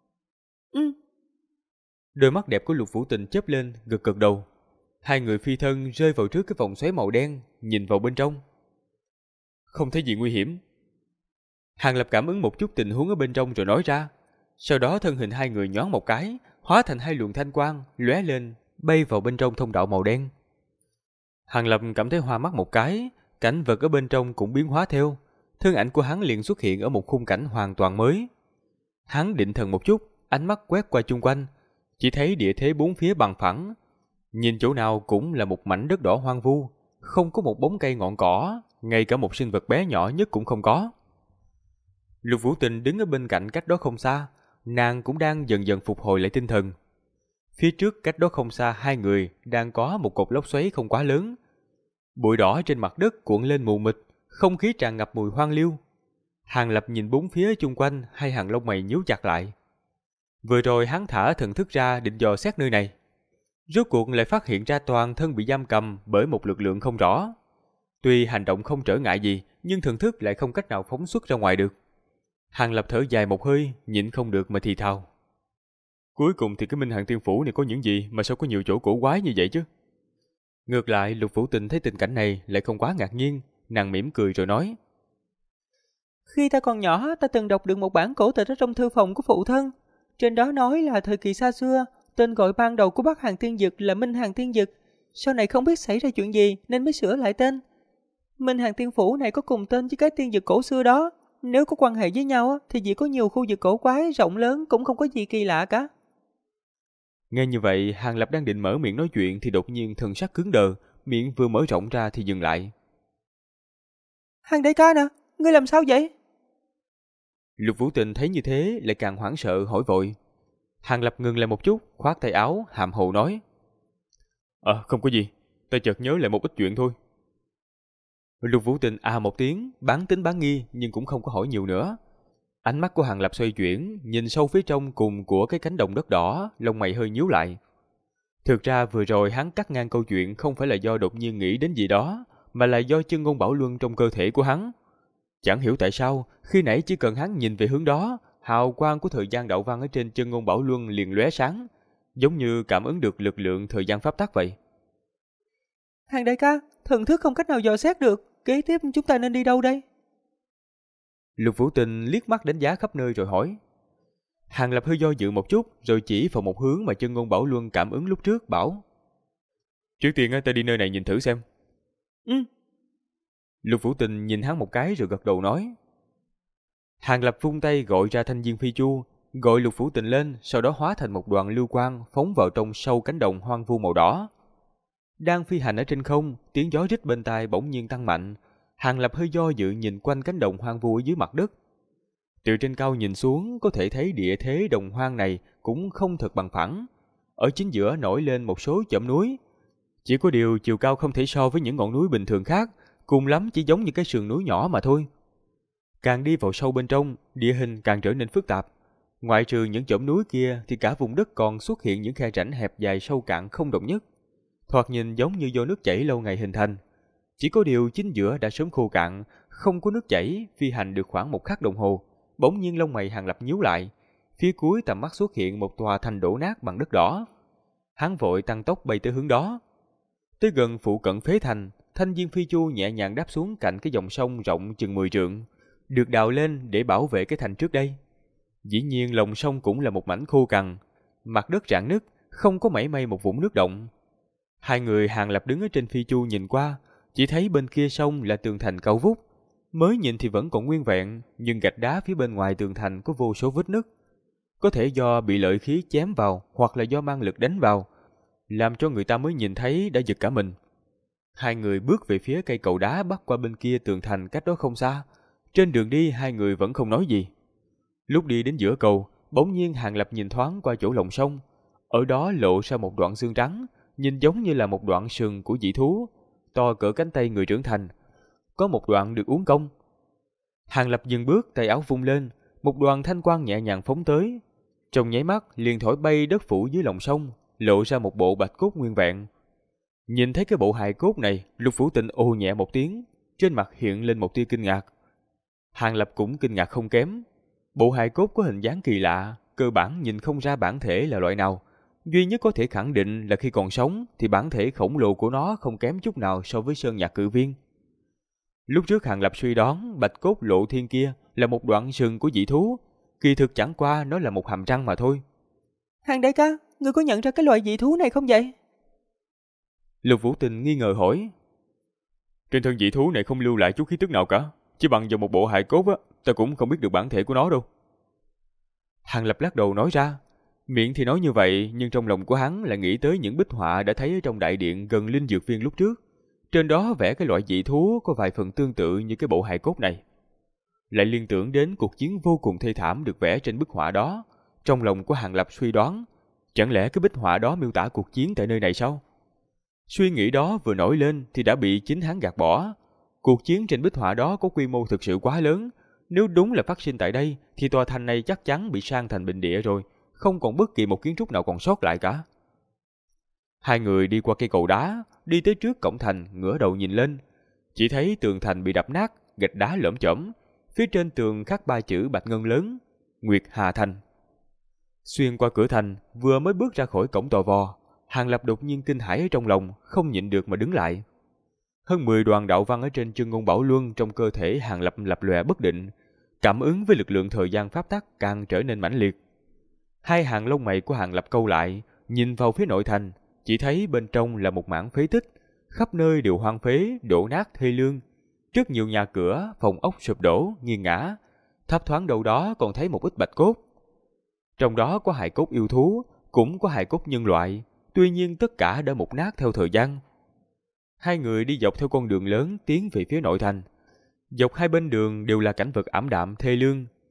Đôi mắt đẹp của Lục Vũ Tình chớp lên, gật gật đầu. Hai người phi thân rơi vào trước cái vòng xoáy màu đen, nhìn vào bên trong. Không thấy gì nguy hiểm. Hàng Lập cảm ứng một chút tình huống ở bên trong rồi nói ra. Sau đó thân hình hai người nhoáng một cái, hóa thành hai luồng thanh quang, lóe lên, bay vào bên trong thông đạo màu đen. Hàng Lập cảm thấy hoa mắt một cái, cảnh vật ở bên trong cũng biến hóa theo. Thân ảnh của hắn liền xuất hiện ở một khung cảnh hoàn toàn mới. Hắn định thần một chút, ánh mắt quét qua chung quanh, chỉ thấy địa thế bốn phía bằng phẳng. Nhìn chỗ nào cũng là một mảnh đất đỏ hoang vu, không có một bóng cây ngọn cỏ, ngay cả một sinh vật bé nhỏ nhất cũng không có. Lục Vũ Tình đứng ở bên cạnh cách đó không xa, nàng cũng đang dần dần phục hồi lại tinh thần. Phía trước cách đó không xa hai người đang có một cột lốc xoáy không quá lớn. Bụi đỏ trên mặt đất cuộn lên mù mịt, không khí tràn ngập mùi hoang liêu. Hàng Lập nhìn bốn phía chung quanh, hai hàng lông mày nhíu chặt lại. Vừa rồi hắn thả thần thức ra định dò xét nơi này. Rốt cuộc lại phát hiện ra toàn thân bị giam cầm bởi một lực lượng không rõ. Tuy hành động không trở ngại gì, nhưng thần thức lại không cách nào phóng xuất ra ngoài được. Hàng Lập thở dài một hơi, nhịn không được mà thì thào. Cuối cùng thì cái Minh Hàn Tiên Phủ này có những gì mà sao có nhiều chỗ cổ quái như vậy chứ? Ngược lại, Lục Vũ Tình thấy tình cảnh này lại không quá ngạc nhiên, nàng mỉm cười rồi nói. Khi ta còn nhỏ, ta từng đọc được một bản cổ tịch ở trong thư phòng của phụ thân. Trên đó nói là thời kỳ xa xưa, tên gọi ban đầu của Bắc Hàn Tiên Dực là Minh Hàn Tiên Dực. Sau này không biết xảy ra chuyện gì nên mới sửa lại tên. Minh Hàn Tiên Phủ này có cùng tên với cái tiên dực cổ xưa đó. Nếu có quan hệ với nhau thì chỉ có nhiều khu vực cổ quái rộng lớn, cũng không có gì kỳ lạ cả. Nghe như vậy, Hàng Lập đang định mở miệng nói chuyện thì đột nhiên thần sắc cứng đờ, miệng vừa mở rộng ra thì dừng lại. Hàng đại ca nè, ngươi làm sao vậy? Lục Vũ Tình thấy như thế lại càng hoảng sợ hỏi vội. Hàng Lập ngừng lại một chút, khoát tay áo, hàm hồ nói. Không có gì, ta chợt nhớ lại một ít chuyện thôi. Lục Vũ Tình một tiếng, bán tín bán nghi nhưng cũng không có hỏi nhiều nữa. Ánh mắt của Hàng Lập xoay chuyển, nhìn sâu phía trong cùng của cái cánh đồng đất đỏ, lông mày hơi nhíu lại. Thực ra vừa rồi hắn cắt ngang câu chuyện không phải là do đột nhiên nghĩ đến gì đó, mà là do chân ngôn bảo luân trong cơ thể của hắn. Chẳng hiểu tại sao, khi nãy chỉ cần hắn nhìn về hướng đó, hào quang của thời gian đạo văn ở trên chân ngôn bảo luân liền lóe sáng, giống như cảm ứng được lực lượng thời gian pháp tắc vậy. Hàng đại ca, thần thức không cách nào dò xét được, kế tiếp chúng ta nên đi đâu đây? Lục Vũ Tình liếc mắt đánh giá khắp nơi rồi hỏi. Hàng Lập hơi do dự một chút, rồi chỉ vào một hướng mà chân ngôn bảo luân cảm ứng lúc trước, bảo. Trước tiên ta đi nơi này nhìn thử xem. Lục Vũ Tình nhìn hắn một cái rồi gật đầu nói. Hàng Lập vung tay gọi ra thanh viên phi chu, gọi Lục Vũ Tình lên, sau đó hóa thành một đoàn lưu quang phóng vào trong sâu cánh đồng hoang vu màu đỏ. Đang phi hành ở trên không, tiếng gió rít bên tai bỗng nhiên tăng mạnh. Hàng Lập hơi do dự nhìn quanh cánh đồng hoang vu ở dưới mặt đất. Từ trên cao nhìn xuống, có thể thấy địa thế đồng hoang này cũng không thật bằng phẳng. Ở chính giữa nổi lên một số chòm núi. Chỉ có điều chiều cao không thể so với những ngọn núi bình thường khác, cùng lắm chỉ giống như cái sườn núi nhỏ mà thôi. Càng đi vào sâu bên trong, địa hình càng trở nên phức tạp. Ngoại trừ những chòm núi kia thì cả vùng đất còn xuất hiện những khe rãnh hẹp dài sâu cạn không đồng nhất. Thoạt nhìn giống như do nước chảy lâu ngày hình thành. Chỉ có điều chính giữa đã sớm khô cạn, không có nước chảy, phi hành được khoảng 1 khắc đồng hồ. Bỗng nhiên lông mày Hàng Lập nhíu lại, phía cuối tầm mắt xuất hiện một tòa thành đổ nát bằng đất đỏ. Hắn vội tăng tốc bay tới hướng đó. Tới gần phụ cận phế thành, thanh viên phi chu nhẹ nhàng đáp xuống cạnh cái dòng sông rộng chừng 10 trượng, được đào lên để bảo vệ cái thành trước đây. Dĩ nhiên lòng sông cũng là một mảnh khô cằn, mặt đất rạn nứt, không có mảy may một vũng nước động. Hai người Hàng Lập đứng ở trên phi chu nhìn qua, chỉ thấy bên kia sông là tường thành cao vút. Mới nhìn thì vẫn còn nguyên vẹn, nhưng gạch đá phía bên ngoài tường thành có vô số vết nứt. Có thể do bị lợi khí chém vào hoặc là do mang lực đánh vào, làm cho người ta mới nhìn thấy đã giật cả mình. Hai người bước về phía cây cầu đá bắc qua bên kia tường thành cách đó không xa. Trên đường đi hai người vẫn không nói gì. Lúc đi đến giữa cầu, bỗng nhiên Hàng Lập nhìn thoáng qua chỗ lòng sông. Ở đó lộ ra một đoạn xương trắng, nhìn giống như là một đoạn sừng của dị thú, to cỡ cánh tay người trưởng thành. Có một đoạn được uốn cong. Hàng Lập dừng bước, tay áo vung lên, một đoàn thanh quang nhẹ nhàng phóng tới. Trong nháy mắt liền thổi bay đất phủ dưới lòng sông, lộ ra một bộ bạch cốt nguyên vẹn. Nhìn thấy cái bộ hài cốt này, Lục Vũ Tình ồ nhẹ một tiếng, trên mặt hiện lên một tia kinh ngạc. Hàng Lập cũng kinh ngạc không kém. Bộ hài cốt có hình dáng kỳ lạ, cơ bản nhìn không ra bản thể là loại nào. Duy nhất có thể khẳng định là khi còn sống thì bản thể khổng lồ của nó không kém chút nào so với Sơn Nhạc Cự Viên. Lúc trước Hàng Lập suy đoán bạch cốt lộ thiên kia là một đoạn sừng của dị thú, kỳ thực chẳng qua nó là một hàm răng mà thôi. Hàng đại ca, ngươi có nhận ra cái loại dị thú này không vậy? Lục Vũ Tình nghi ngờ hỏi. Trên thân dị thú này không lưu lại chút khí tức nào cả, chỉ bằng vào một bộ hài cốt á, ta cũng không biết được bản thể của nó đâu. Hàng Lập lắc đầu nói ra, miệng thì nói như vậy nhưng trong lòng của hắn lại nghĩ tới những bích họa đã thấy ở trong đại điện gần linh dược viên lúc trước. Trên đó vẽ cái loại dị thú có vài phần tương tự như cái bộ hài cốt này. Lại liên tưởng đến cuộc chiến vô cùng thê thảm được vẽ trên bức họa đó. Trong lòng của Hàng Lập suy đoán, chẳng lẽ cái bích họa đó miêu tả cuộc chiến tại nơi này sao? Suy nghĩ đó vừa nổi lên thì đã bị chính hắn gạt bỏ. Cuộc chiến trên bích họa đó có quy mô thực sự quá lớn. Nếu đúng là phát sinh tại đây thì tòa thành này chắc chắn bị san thành bình địa rồi, không còn bất kỳ một kiến trúc nào còn sót lại cả. Hai người đi qua cây cầu đá, đi tới trước cổng thành, ngửa đầu nhìn lên. Chỉ thấy tường thành bị đập nát, gạch đá lởm chởm. Phía trên tường khắc 3 chữ bạch ngân lớn, Nguyệt Hà Thành. Xuyên qua cửa thành, vừa mới bước ra khỏi cổng tò vò, Hàng Lập đột nhiên kinh hãi ở trong lòng, không nhịn được mà đứng lại. Hơn 10 đoàn đạo văn ở trên chân ngôn bảo luân trong cơ thể Hàng Lập lập lòe bất định, cảm ứng với lực lượng thời gian pháp tắc càng trở nên mãnh liệt. Hai hàng lông mày của Hàng Lập câu lại, nhìn vào phía nội thành, chỉ thấy bên trong là một mảng phế tích, khắp nơi đều hoang phế, đổ nát thê lương. Rất nhiều nhà cửa, phòng ốc sụp đổ, nghiêng ngã, thấp thoáng đâu đó còn thấy một ít bạch cốt. Trong đó có hài cốt yêu thú, cũng có hài cốt nhân loại, tuy nhiên tất cả đã mục nát theo thời gian. Hai người đi dọc theo con đường lớn tiến về phía nội thành. Dọc hai bên đường đều là cảnh vật ảm đạm thê lương.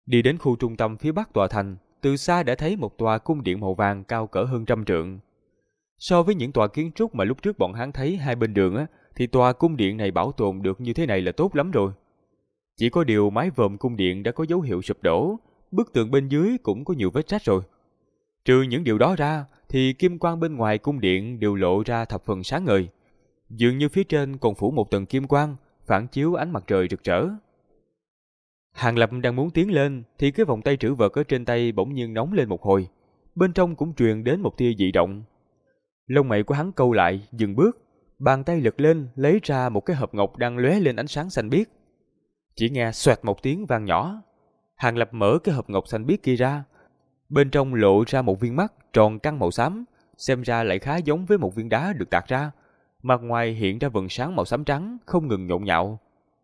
Đi đến khu trung tâm phía bắc tòa thành, từ xa đã thấy một tòa cung điện màu vàng cao cỡ hơn 100 trượng. So với những tòa kiến trúc mà lúc trước bọn hắn thấy hai bên đường thì tòa cung điện này bảo tồn được như thế này là tốt lắm rồi. Chỉ có điều mái vòm cung điện đã có dấu hiệu sụp đổ, bức tường bên dưới cũng có nhiều vết rách rồi. Trừ những điều đó ra, thì kim quang bên ngoài cung điện đều lộ ra thập phần sáng ngời. Dường như phía trên còn phủ một tầng kim quang, phản chiếu ánh mặt trời rực rỡ. Hàng Lập đang muốn tiến lên, thì cái vòng tay trữ vật ở trên tay bỗng nhiên nóng lên một hồi. Bên trong cũng truyền đến một tia dị động. Lông mày của hắn câu lại, dừng bước. Bàn tay lật lên, lấy ra một cái hộp ngọc đang lóe lên ánh sáng xanh biếc. Chỉ nghe xoẹt một tiếng vang nhỏ. Hàng Lập mở cái hộp ngọc xanh biếc kia ra. Bên trong lộ ra một viên mắt tròn căng màu xám, xem ra lại khá giống với một viên đá được tạc ra. Mặt ngoài hiện ra vầng sáng màu xám trắng, không ngừng nhộn nhạo.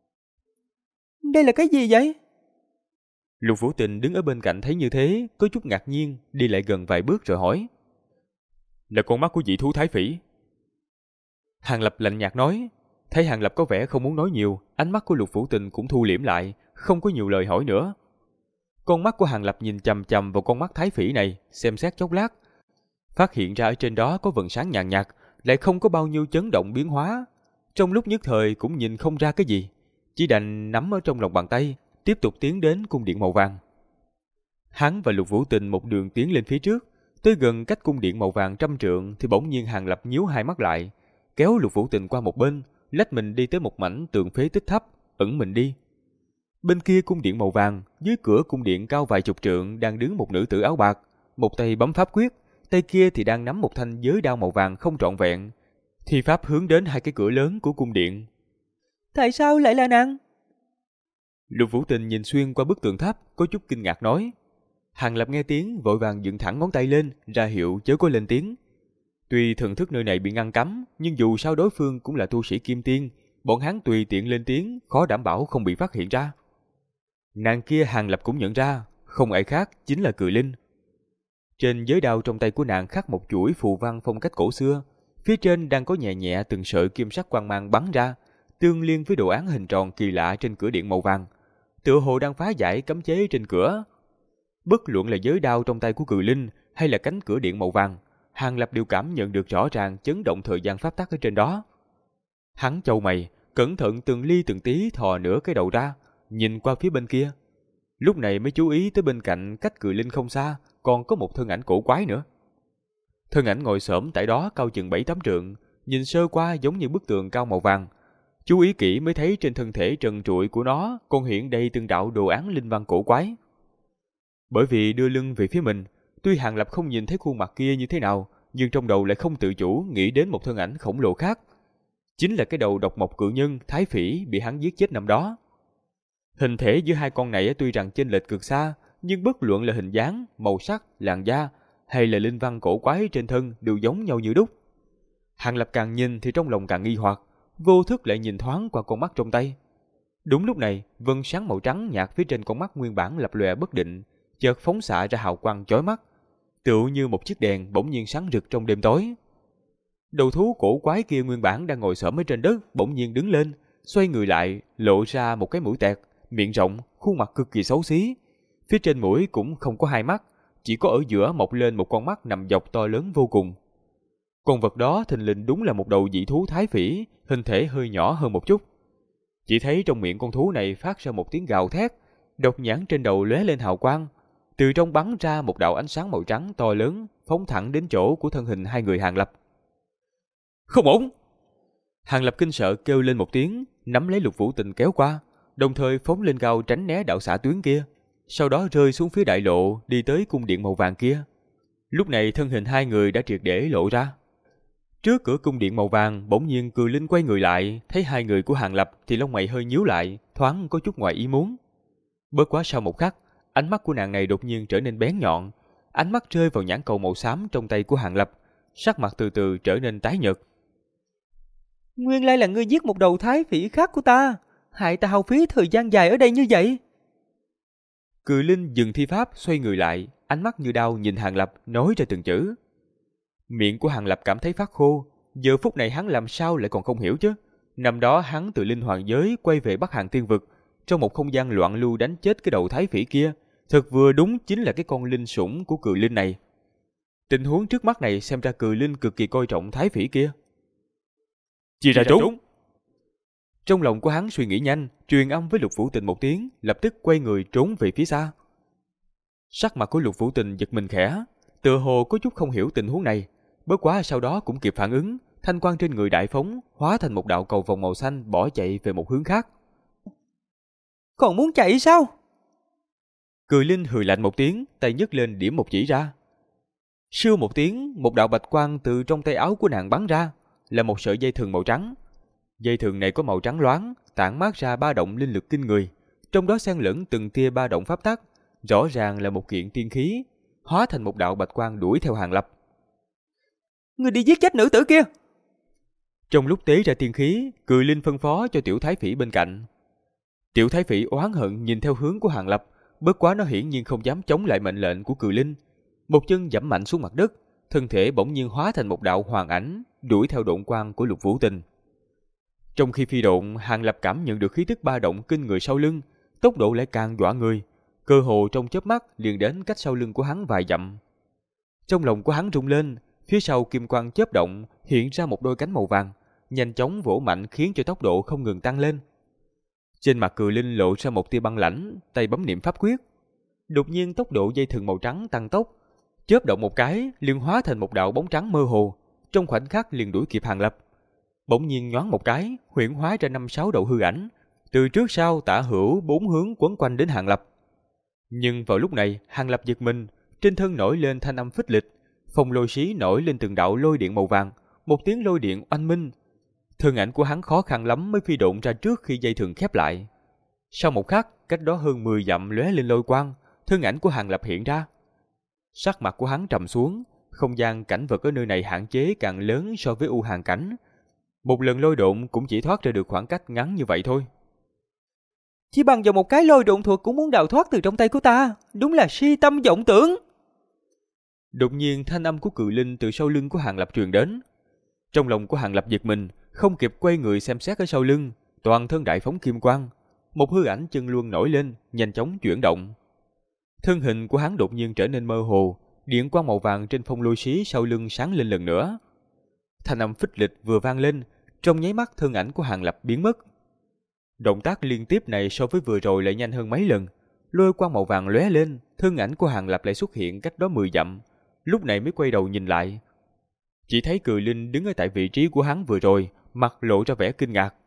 Đây là cái gì vậy? Lục Vũ Tình đứng ở bên cạnh thấy như thế, có chút ngạc nhiên, đi lại gần vài bước rồi hỏi. Là con mắt của dị thú Thái Phỉ. Hàng Lập lạnh nhạt nói. Thấy Hàng Lập có vẻ không muốn nói nhiều, ánh mắt của Lục Vũ Tình cũng thu liễm lại, không có nhiều lời hỏi nữa. Con mắt của Hàng Lập nhìn chằm chằm vào con mắt Thái Phỉ này, xem xét chốc lát. Phát hiện ra ở trên đó có vầng sáng nhàn nhạt, lại không có bao nhiêu chấn động biến hóa. Trong lúc nhất thời cũng nhìn không ra cái gì, chỉ đành nắm ở trong lòng bàn tay, tiếp tục tiến đến cung điện màu vàng. Hắn và Lục Vũ Tình một đường tiến lên phía trước, tới gần cách cung điện màu vàng 100 trượng thì bỗng nhiên Hàng Lập nhíu hai mắt lại, kéo Lục Vũ Tình qua một bên, lách mình đi tới một mảnh tường phế tích thấp, ẩn mình đi. Bên kia cung điện màu vàng, dưới cửa cung điện cao vài chục trượng đang đứng một nữ tử áo bạc, một tay bấm pháp quyết, tay kia thì đang nắm một thanh giới đao màu vàng không trọn vẹn, thi pháp hướng đến hai cái cửa lớn của cung điện. Tại sao lại là nàng? Lục Vũ Tình nhìn xuyên qua bức tường thấp, có chút kinh ngạc nói. Hàng Lập nghe tiếng vội vàng dựng thẳng ngón tay lên, ra hiệu chớ có lên tiếng. Tuy thần thức nơi này bị ngăn cấm, nhưng dù sao đối phương cũng là tu sĩ kim tiên, bọn hắn tùy tiện lên tiếng, khó đảm bảo không bị phát hiện ra. Nàng kia Hàng Lập cũng nhận ra, không ai khác chính là Cự Linh. Trên giới đao trong tay của nàng khắc một chuỗi phù văn phong cách cổ xưa, phía trên đang có nhẹ nhẹ từng sợi kim sắc quang mang bắn ra, tương liên với đồ án hình tròn kỳ lạ trên cửa điện màu vàng, tựa hồ đang phá giải cấm chế trên cửa. Bất luận là giới đao trong tay của Cự Linh hay là cánh cửa điện màu vàng, Hàng Lập đều cảm nhận được rõ ràng chấn động thời gian pháp tắc ở trên đó. Hắn chau mày, cẩn thận từng ly từng tí thò nửa cái đầu ra, nhìn qua phía bên kia. Lúc này mới chú ý tới bên cạnh cách Cự Linh không xa, còn có một thân ảnh cổ quái nữa. Thân ảnh ngồi xổm tại đó cao chừng 7-8 trượng, nhìn sơ qua giống như bức tường cao màu vàng. Chú ý kỹ mới thấy trên thân thể trần trụi của nó còn hiện đầy từng đạo đồ án linh văn cổ quái. Bởi vì đưa lưng về phía mình, tuy Hàng Lập không nhìn thấy khuôn mặt kia như thế nào, nhưng trong đầu lại không tự chủ nghĩ đến một thân ảnh khổng lồ khác. Chính là cái đầu độc mộc cự nhân Thái Phỉ bị hắn giết chết năm đó. Hình thể giữa hai con này tuy rằng chênh lệch cực xa, nhưng bất luận là hình dáng, màu sắc, làn da hay là linh văn cổ quái trên thân đều giống nhau như đúc. Hàng Lập càng nhìn thì trong lòng càng nghi hoặc, vô thức lại nhìn thoáng qua con mắt trong tay. Đúng lúc này, vân sáng màu trắng nhạt phía trên con mắt nguyên bản lập lòe bất định, chợt phóng xạ ra hào quang chói mắt, tựa như một chiếc đèn bỗng nhiên sáng rực trong đêm tối. Đầu thú cổ quái kia nguyên bản đang ngồi xổm ở trên đất bỗng nhiên đứng lên, xoay người lại, lộ ra một cái mũi tẹt, miệng rộng, khuôn mặt cực kỳ xấu xí. Phía trên mũi cũng không có hai mắt, chỉ có ở giữa mọc lên một con mắt nằm dọc to lớn vô cùng. Con vật đó thình lình đúng là một đầu dị thú Thái Phỉ, hình thể hơi nhỏ hơn một chút. Chỉ thấy trong miệng con thú này phát ra một tiếng gào thét, độc nhãn trên đầu lóe lên hào quang, từ trong bắn ra một đạo ánh sáng màu trắng to lớn, phóng thẳng đến chỗ của thân hình hai người Hàng Lập. Không ổn! Hàng Lập kinh sợ kêu lên một tiếng, nắm lấy Lục Vũ Tình kéo qua, đồng thời phóng lên cao tránh né đạo xạ tuyến kia, sau đó rơi xuống phía đại lộ, đi tới cung điện màu vàng kia. Lúc này thân hình hai người đã triệt để lộ ra. Trước cửa cung điện màu vàng, bỗng nhiên Cự Linh quay người lại, thấy hai người của Hàng Lập thì lông mày hơi nhíu lại, thoáng có chút ngoài ý muốn. Bất quá sau một khắc, ánh mắt của nàng này đột nhiên trở nên bén nhọn, ánh mắt rơi vào nhãn cầu màu xám trong tay của Hàng Lập, sắc mặt từ từ trở nên tái nhợt. Nguyên lai là ngươi giết một đầu Thái Phỉ khác của ta, hại ta hao phí thời gian dài ở đây như vậy. Cự Linh dừng thi pháp, xoay người lại, ánh mắt như đao nhìn Hàng Lập, nói ra từng chữ. Miệng của Hàng Lập cảm thấy phát khô, giờ phút này hắn làm sao lại còn không hiểu chứ. Năm đó hắn từ linh hoàng giới quay về Bắc Hàng Tiên Vực, trong một không gian loạn lưu đánh chết cái đầu Thái Phỉ kia, Thật vừa đúng chính là cái con linh sủng của Cự Linh này. Tình huống trước mắt này xem ra Cự Linh cực kỳ coi trọng Thái Phỉ kia. Chia ra trốn. Trong lòng của hắn suy nghĩ nhanh, truyền âm với Lục Vũ Tình một tiếng, lập tức quay người trốn về phía xa. Sắc mặt của Lục Vũ Tình giật mình khẽ, tựa hồ có chút không hiểu tình huống này, bất quá sau đó cũng kịp phản ứng, thanh quang trên người đại phóng, hóa thành một đạo cầu vồng màu xanh bỏ chạy về một hướng khác. Còn muốn chạy sao? Cười Linh hừ lạnh một tiếng, tay nhấc lên điểm một chỉ ra. Sưu một tiếng, một đạo bạch quang từ trong tay áo của nàng bắn ra, là một sợi dây thừng màu trắng. Dây thừng này có màu trắng loáng, tản mát ra ba động linh lực kinh người, trong đó xen lẫn từng tia ba động pháp tắc, rõ ràng là một kiện tiên khí, hóa thành một đạo bạch quang đuổi theo Hàng Lập. Người đi giết chết nữ tử kia! Trong lúc tế ra tiên khí, Cười Linh phân phó cho Tiểu Thái Phỉ bên cạnh. Tiểu Thái Phỉ oán hận nhìn theo hướng của Hàng Lập, bất quá nó hiển nhiên không dám chống lại mệnh lệnh của Cười Linh, một chân giẫm mạnh xuống mặt đất, thân thể bỗng nhiên hóa thành một đạo hoàng ảnh, đuổi theo độn quang của Lục Vũ Tình. Trong khi phi độn, Hàng Lập cảm nhận được khí tức ba động kinh người sau lưng, tốc độ lại càng dọa người, cơ hồ trong chớp mắt liền đến cách sau lưng của hắn vài dặm. Trong lòng của hắn rung lên, phía sau kim quang chớp động, hiện ra một đôi cánh màu vàng, nhanh chóng vỗ mạnh khiến cho tốc độ không ngừng tăng lên. Trên mặt Cười Linh lộ ra một tia băng lãnh, tay bấm niệm pháp quyết. Đột nhiên tốc độ dây thừng màu trắng tăng tốc, chớp động một cái, liền hóa thành một đạo bóng trắng mơ hồ, trong khoảnh khắc liền đuổi kịp Hàng Lập. Bỗng nhiên nhoáng một cái, huyễn hóa ra 5-6 đạo hư ảnh, từ trước sau tả hữu 4 hướng quấn quanh đến Hàng Lập. Nhưng vào lúc này, Hàng Lập giật mình, trên thân nổi lên thanh âm phích lịch, phong lôi xí nổi lên từng đạo lôi điện màu vàng, một tiếng lôi điện oanh minh. Thân ảnh của hắn khó khăn lắm mới phi độn ra trước khi dây thừng khép lại. Sau một khắc, cách đó hơn 10 dặm lóe lên lôi quang, thân ảnh của Hàng Lập hiện ra. Sắc mặt của hắn trầm xuống, không gian cảnh vật ở nơi này hạn chế càng lớn so với U Hàn cảnh. Một lần lôi độn cũng chỉ thoát ra được khoảng cách ngắn như vậy thôi. Chỉ bằng vào một cái lôi độn thuật cũng muốn đào thoát từ trong tay của ta, đúng là si tâm vọng tưởng. Đột nhiên thanh âm của Cự Linh từ sau lưng của Hàng Lập truyền đến. Trong lòng của Hàng Lập giật mình, không kịp quay người xem xét ở sau lưng, toàn thân đại phóng kim quang, một hư ảnh chân luân nổi lên, nhanh chóng chuyển động. Thân hình của hắn đột nhiên trở nên mơ hồ, điện quang màu vàng trên phong lôi xí sau lưng sáng lên lần nữa. Thanh âm phích lịch vừa vang lên, trong nháy mắt thân ảnh của Hàng Lập biến mất. Động tác liên tiếp này so với vừa rồi lại nhanh hơn mấy lần, lôi quang màu vàng lóe lên, thân ảnh của Hàng Lập lại xuất hiện cách đó 10 dặm, lúc này mới quay đầu nhìn lại. Chỉ thấy Cười Linh đứng ở tại vị trí của hắn vừa rồi, mặt lộ ra vẻ kinh ngạc.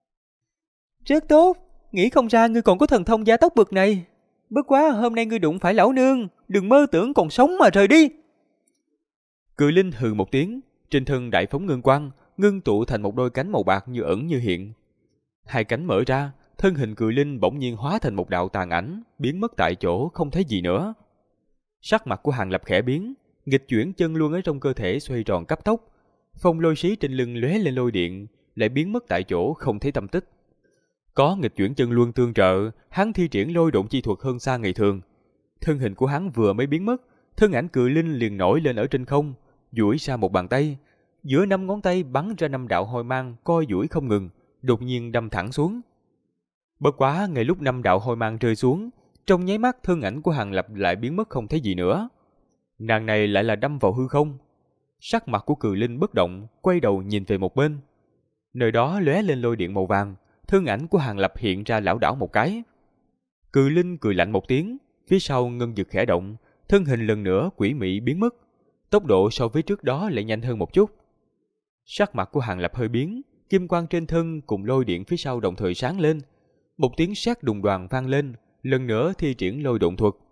Rất tốt, nghĩ không ra ngươi còn có thần thông gia tốc bực này. Bất quá hôm nay ngươi đụng phải lão nương, đừng mơ tưởng còn sống mà rời đi. Cười Linh hừ một tiếng, trên thân đại phóng ngân quang, ngưng tụ thành một đôi cánh màu bạc như ẩn như hiện. Hai cánh mở ra, thân hình Cười Linh bỗng nhiên hóa thành một đạo tàn ảnh, biến mất tại chỗ không thấy gì nữa. Sắc mặt của Hàng Lập khẽ biến, nghịch chuyển chân luôn ở trong cơ thể xoay tròn cấp tốc, phong lôi xí trên lưng lóe lên lôi điện, lại biến mất tại chỗ không thấy tâm tích. Có nghịch chuyển chân luân tương trợ, hắn thi triển lôi độn chi thuật hơn xa ngày thường. Thân hình của hắn vừa mới biến mất, thân ảnh Cự Linh liền nổi lên ở trên không, duỗi ra một bàn tay, giữa 5 ngón tay bắn ra 5 đạo hôi mang co duỗi không ngừng, đột nhiên đâm thẳng xuống. Bất quá ngay lúc 5 đạo hôi mang rơi xuống, trong nháy mắt thân ảnh của Hàng Lập lại biến mất không thấy gì nữa. Nàng này lại là đâm vào hư không. Sắc mặt của Cự Linh bất động, quay đầu nhìn về một bên. Nơi đó lóe lên lôi điện màu vàng, thân ảnh của Hàng Lập hiện ra lảo đảo một cái. Cự Linh cười lạnh một tiếng, phía sau ngân dực khẽ động, thân hình lần nữa quỷ mị biến mất, tốc độ so với trước đó lại nhanh hơn một chút. Sắc mặt của Hàng Lập hơi biến, kim quang trên thân cùng lôi điện phía sau đồng thời sáng lên, một tiếng sét đùng đoàng vang lên, lần nữa thi triển lôi độn thuật.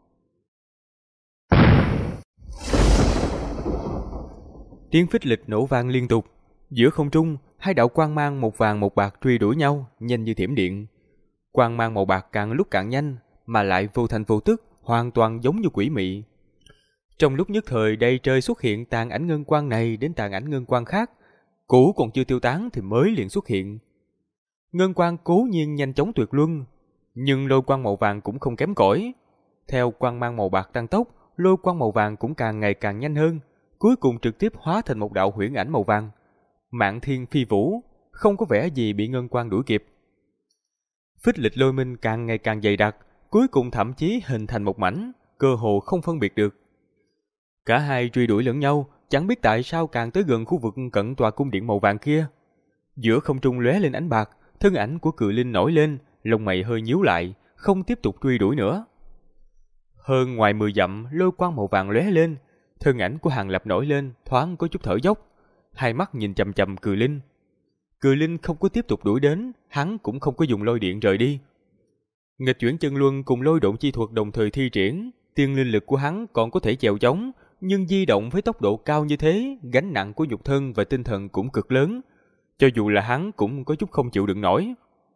Tiếng phích lịch nổ vang liên tục, giữa không trung, hai đạo quang mang một vàng một bạc truy đuổi nhau, nhanh như thiểm điện. Quang mang màu bạc càng lúc càng nhanh, mà lại vô thành vô tức, hoàn toàn giống như quỷ mị. Trong lúc nhất thời đầy trời xuất hiện tàn ảnh ngân quang này đến tàn ảnh ngân quang khác, cũ còn chưa tiêu tán thì mới liền xuất hiện. Ngân quang cố nhiên nhanh chóng tuyệt luân, nhưng lôi quang màu vàng cũng không kém cỏi. Theo quang mang màu bạc tăng tốc, lôi quang màu vàng cũng càng ngày càng nhanh hơn, cuối cùng trực tiếp hóa thành một đạo huyễn ảnh màu vàng. Mạn thiên phi vũ, không có vẻ gì bị ngân quang đuổi kịp. Phích lịch lôi minh càng ngày càng dày đặc, cuối cùng thậm chí hình thành một mảnh, cơ hồ không phân biệt được. Cả hai truy đuổi lẫn nhau, chẳng biết tại sao càng tới gần khu vực cận tòa cung điện màu vàng kia. Giữa không trung lóe lên ánh bạc, thân ảnh của Cự Linh nổi lên, lông mày hơi nhíu lại, không tiếp tục truy đuổi nữa. Hơn ngoài 10 dặm, lôi quang màu vàng lóe lên, thân ảnh của Hàng Lập nổi lên, thoáng có chút thở dốc, hai mắt nhìn chằm chằm Cự Linh. Cự Linh không có tiếp tục đuổi đến, hắn cũng không có dùng lôi điện rời đi. Nghịch chuyển chân luân cùng lôi độn chi thuật đồng thời thi triển, tiên linh lực của hắn còn có thể chèo chống, nhưng di động với tốc độ cao như thế, gánh nặng của nhục thân và tinh thần cũng cực lớn, cho dù là hắn cũng có chút không chịu đựng nổi.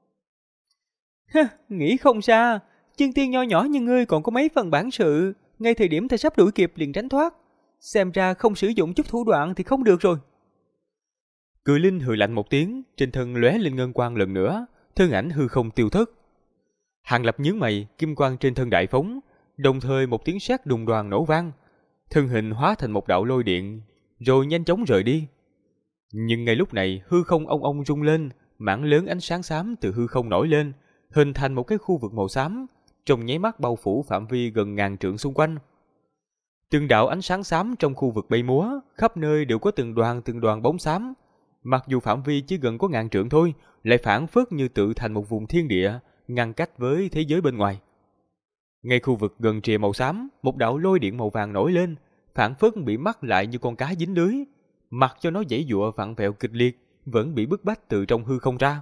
Nghĩ không xa, chân tiên nho nhỏ như ngươi còn có mấy phần bản sự, ngay thời điểm ta sắp đuổi kịp liền tránh thoát. Xem ra không sử dụng chút thủ đoạn thì không được rồi. Cự Linh hừ lạnh một tiếng, trên thân lóe lên ngân quang lần nữa, thân ảnh hư không tiêu thất. Hàng Lập nhướng mày, kim quang trên thân đại phóng, đồng thời một tiếng sét đùng đoàng nổ vang, thân hình hóa thành một đạo lôi điện, rồi nhanh chóng rời đi. Nhưng ngay lúc này hư không ong ong rung lên, mảng lớn ánh sáng xám từ hư không nổi lên, hình thành một cái khu vực màu xám, trong nháy mắt bao phủ phạm vi gần ngàn trượng xung quanh. Từng đạo ánh sáng xám trong khu vực bay múa, khắp nơi đều có từng đoàn bóng xám. Mặc dù phạm vi chỉ gần có ngàn trượng thôi, lại phảng phất như tự thành một vùng thiên địa, ngăn cách với thế giới bên ngoài. Ngay khu vực gần rìa màu xám, một đạo lôi điện màu vàng nổi lên, phảng phất bị mắc lại như con cá dính lưới, mặc cho nó giãy giụa vặn vẹo kịch liệt, vẫn bị bức bách từ trong hư không ra.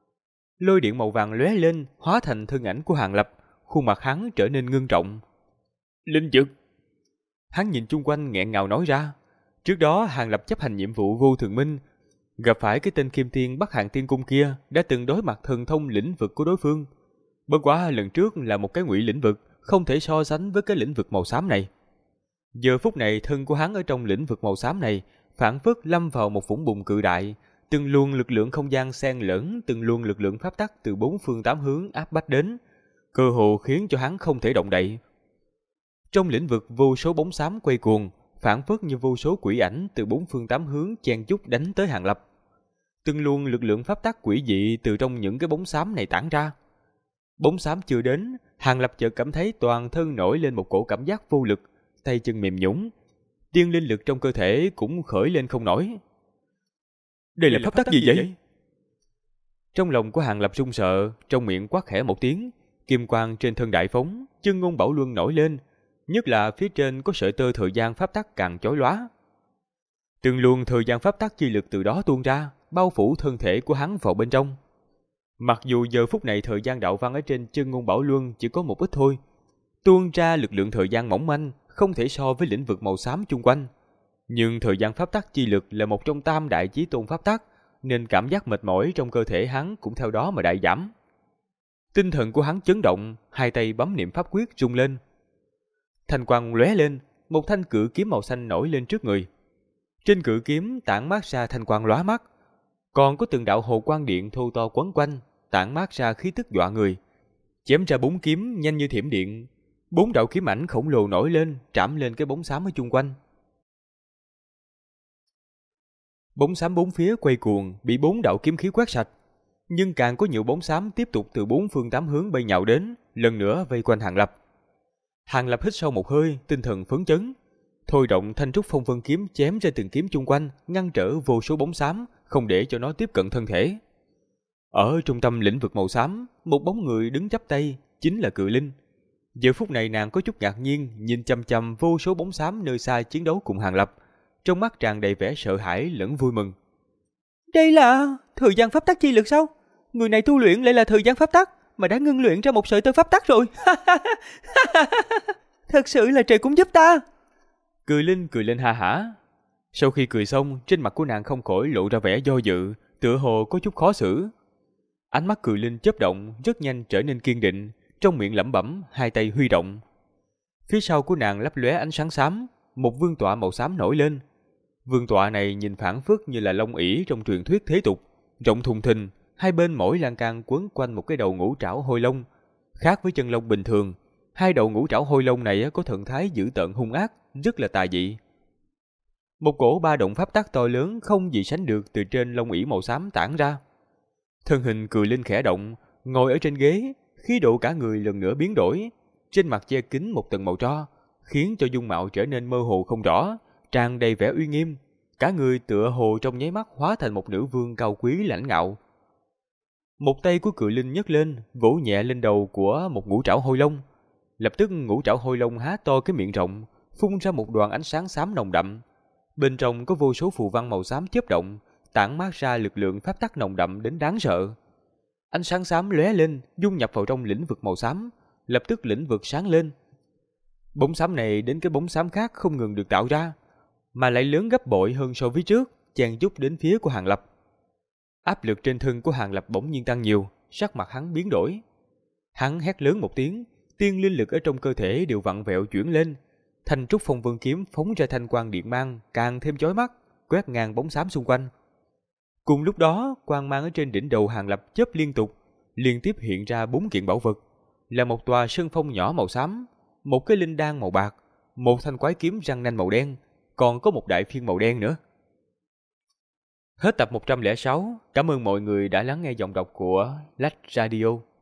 Lôi điện màu vàng lóe lên, hóa thành thân ảnh của Hàng Lập, khuôn mặt hắn trở nên ngưng trọng. Linh dực. Hắn nhìn chung quanh nghẹn ngào nói ra. Trước đó Hàng Lập chấp hành nhiệm vụ vô thường minh, gặp phải cái tên Kim Tiên Bắc Hàng Tiên Cung kia, đã từng đối mặt thần thông lĩnh vực của đối phương. Bất quá lần trước là một cái ngụy lĩnh vực, không thể so sánh với cái lĩnh vực màu xám này. Giờ phút này thân của hắn ở trong lĩnh vực màu xám này, phảng phất lâm vào một vũng bùn cự đại, từng luồng lực lượng không gian xen lẫn, từng luồng lực lượng pháp tắc từ bốn phương tám hướng áp bách đến, cơ hồ khiến cho hắn không thể động đậy. Trong lĩnh vực vô số bóng xám quay cuồng, phảng phất như vô số quỷ ảnh từ bốn phương tám hướng chen chúc đánh tới Hàng Lập. Từng luồng lực lượng pháp tắc quỷ dị từ trong những cái bóng xám này tản ra. Bóng xám chưa đến, Hàng Lập chợt cảm thấy toàn thân nổi lên một cổ cảm giác vô lực, tay chân mềm nhũn, tiên linh lực trong cơ thể cũng khởi lên không nổi. Đây là pháp tắc gì vậy? Trong lòng của Hàng Lập run sợ, trong miệng quát khẽ một tiếng, kim quang trên thân đại phóng, chân ngôn bảo luân nổi lên, nhất là phía trên có sợi tơ thời gian pháp tắc càng chói lóa. Từng luồng thời gian pháp tắc chi lực từ đó tuôn ra, bao phủ thân thể của hắn vào bên trong. Mặc dù giờ phút này thời gian đạo văn ở trên chân ngôn bảo luân chỉ có một ít thôi, tuôn ra lực lượng thời gian mỏng manh, không thể so với lĩnh vực màu xám chung quanh. Nhưng thời gian pháp tắc chi lực là một trong tam đại chí tôn pháp tắc, nên cảm giác mệt mỏi trong cơ thể hắn cũng theo đó mà đại giảm. Tinh thần của hắn chấn động, hai tay bấm niệm pháp quyết rung lên. Thanh quang lóe lên, một thanh cự kiếm màu xanh nổi lên trước người. Trên cự kiếm tản mát ra thanh quang lóa mắt, còn có từng đạo hồ quang điện thô to quấn quanh, tản mát ra khí tức dọa người. Chém ra 4 kiếm nhanh như thiểm điện, 4 đạo kiếm ảnh khổng lồ nổi lên, trảm lên cái bóng xám ở chung quanh. Bóng xám bốn phía quay cuồng, bị 4 đạo kiếm khí quét sạch, nhưng càng có nhiều bóng xám tiếp tục từ 4 phương 8 hướng bay nhào đến, lần nữa vây quanh Hàng Lập. Hàng Lập hít sâu một hơi, tinh thần phấn chấn, thôi động thanh trúc phong vân kiếm chém ra từng kiếm chung quanh, ngăn trở vô số bóng xám, không để cho nó tiếp cận thân thể. Ở trung tâm lĩnh vực màu xám, một bóng người đứng chắp tay, chính là Cự Linh. Giờ phút này nàng có chút ngạc nhiên, nhìn chằm chằm vô số bóng xám nơi xa chiến đấu cùng Hàng Lập, trong mắt tràn đầy vẻ sợ hãi lẫn vui mừng. Đây là thời gian pháp tắc chi lực sao? Người này tu luyện lại là thời gian pháp tắc, mà đã ngưng luyện ra một sợi tơ pháp tắc rồi. Thật sự là trời cũng giúp ta. Cự Linh cười lên ha hả. Sau khi cười xong, trên mặt của nàng không khỏi lộ ra vẻ do dự, tựa hồ có chút khó xử. Ánh mắt Cự Linh chớp động, rất nhanh trở nên kiên định, trong miệng lẩm bẩm, hai tay huy động. Phía sau của nàng lấp lóe ánh sáng xám, một vương tọa màu xám nổi lên. Vương tọa này nhìn phảng phất như là long ỷ trong truyền thuyết thế tục, rộng thùng thình, hai bên mỗi lan can quấn quanh một cái đầu ngũ trảo hôi long. Khác với chân long bình thường, hai đầu ngũ trảo hôi long này có thần thái dữ tợn hung ác, rất là tà dị. Một cổ ba động pháp tắc to lớn không gì sánh được từ trên long ỷ màu xám tản ra. Thân hình Cự Linh khẽ động, ngồi ở trên ghế, khí độ cả người lần nữa biến đổi, trên mặt che kín một tầng màu tro, khiến cho dung mạo trở nên mơ hồ không rõ, tràn đầy vẻ uy nghiêm, cả người tựa hồ trong nháy mắt hóa thành một nữ vương cao quý lãnh ngạo. Một tay của cự linh nhấc lên, vỗ nhẹ lên đầu của một ngũ trảo hôi long. Lập tức ngũ trảo hôi long há to cái miệng rộng, phun ra một đoàn ánh sáng xám nồng đậm. Bên trong có vô số phù văn màu xám chớp động, tản mát ra lực lượng pháp tắc nồng đậm đến đáng sợ. Ánh sáng xám lóe lên, dung nhập vào trong lĩnh vực màu xám, lập tức lĩnh vực sáng lên. Bóng xám này đến cái bóng xám khác không ngừng được tạo ra, mà lại lớn gấp bội hơn so với trước, chèn chút đến phía của Hàng Lập. Áp lực trên thân của Hàng Lập bỗng nhiên tăng nhiều, sắc mặt hắn biến đổi. Hắn hét lớn một tiếng, tiên linh lực ở trong cơ thể đều vặn vẹo chuyển lên, thanh trúc phong vân kiếm phóng ra thanh quang điện mang càng thêm chói mắt, quét ngang bóng xám xung quanh. Cùng lúc đó, quang mang ở trên đỉnh đầu Hàng Lập chớp liên tiếp hiện ra 4 kiện bảo vật, là một tòa sơn phong nhỏ màu xám, một cái linh đan màu bạc, một thanh quái kiếm răng nanh màu đen, còn có một đại phiên màu đen nữa. Hết tập 106, cảm ơn mọi người đã lắng nghe giọng đọc của Lách Radio.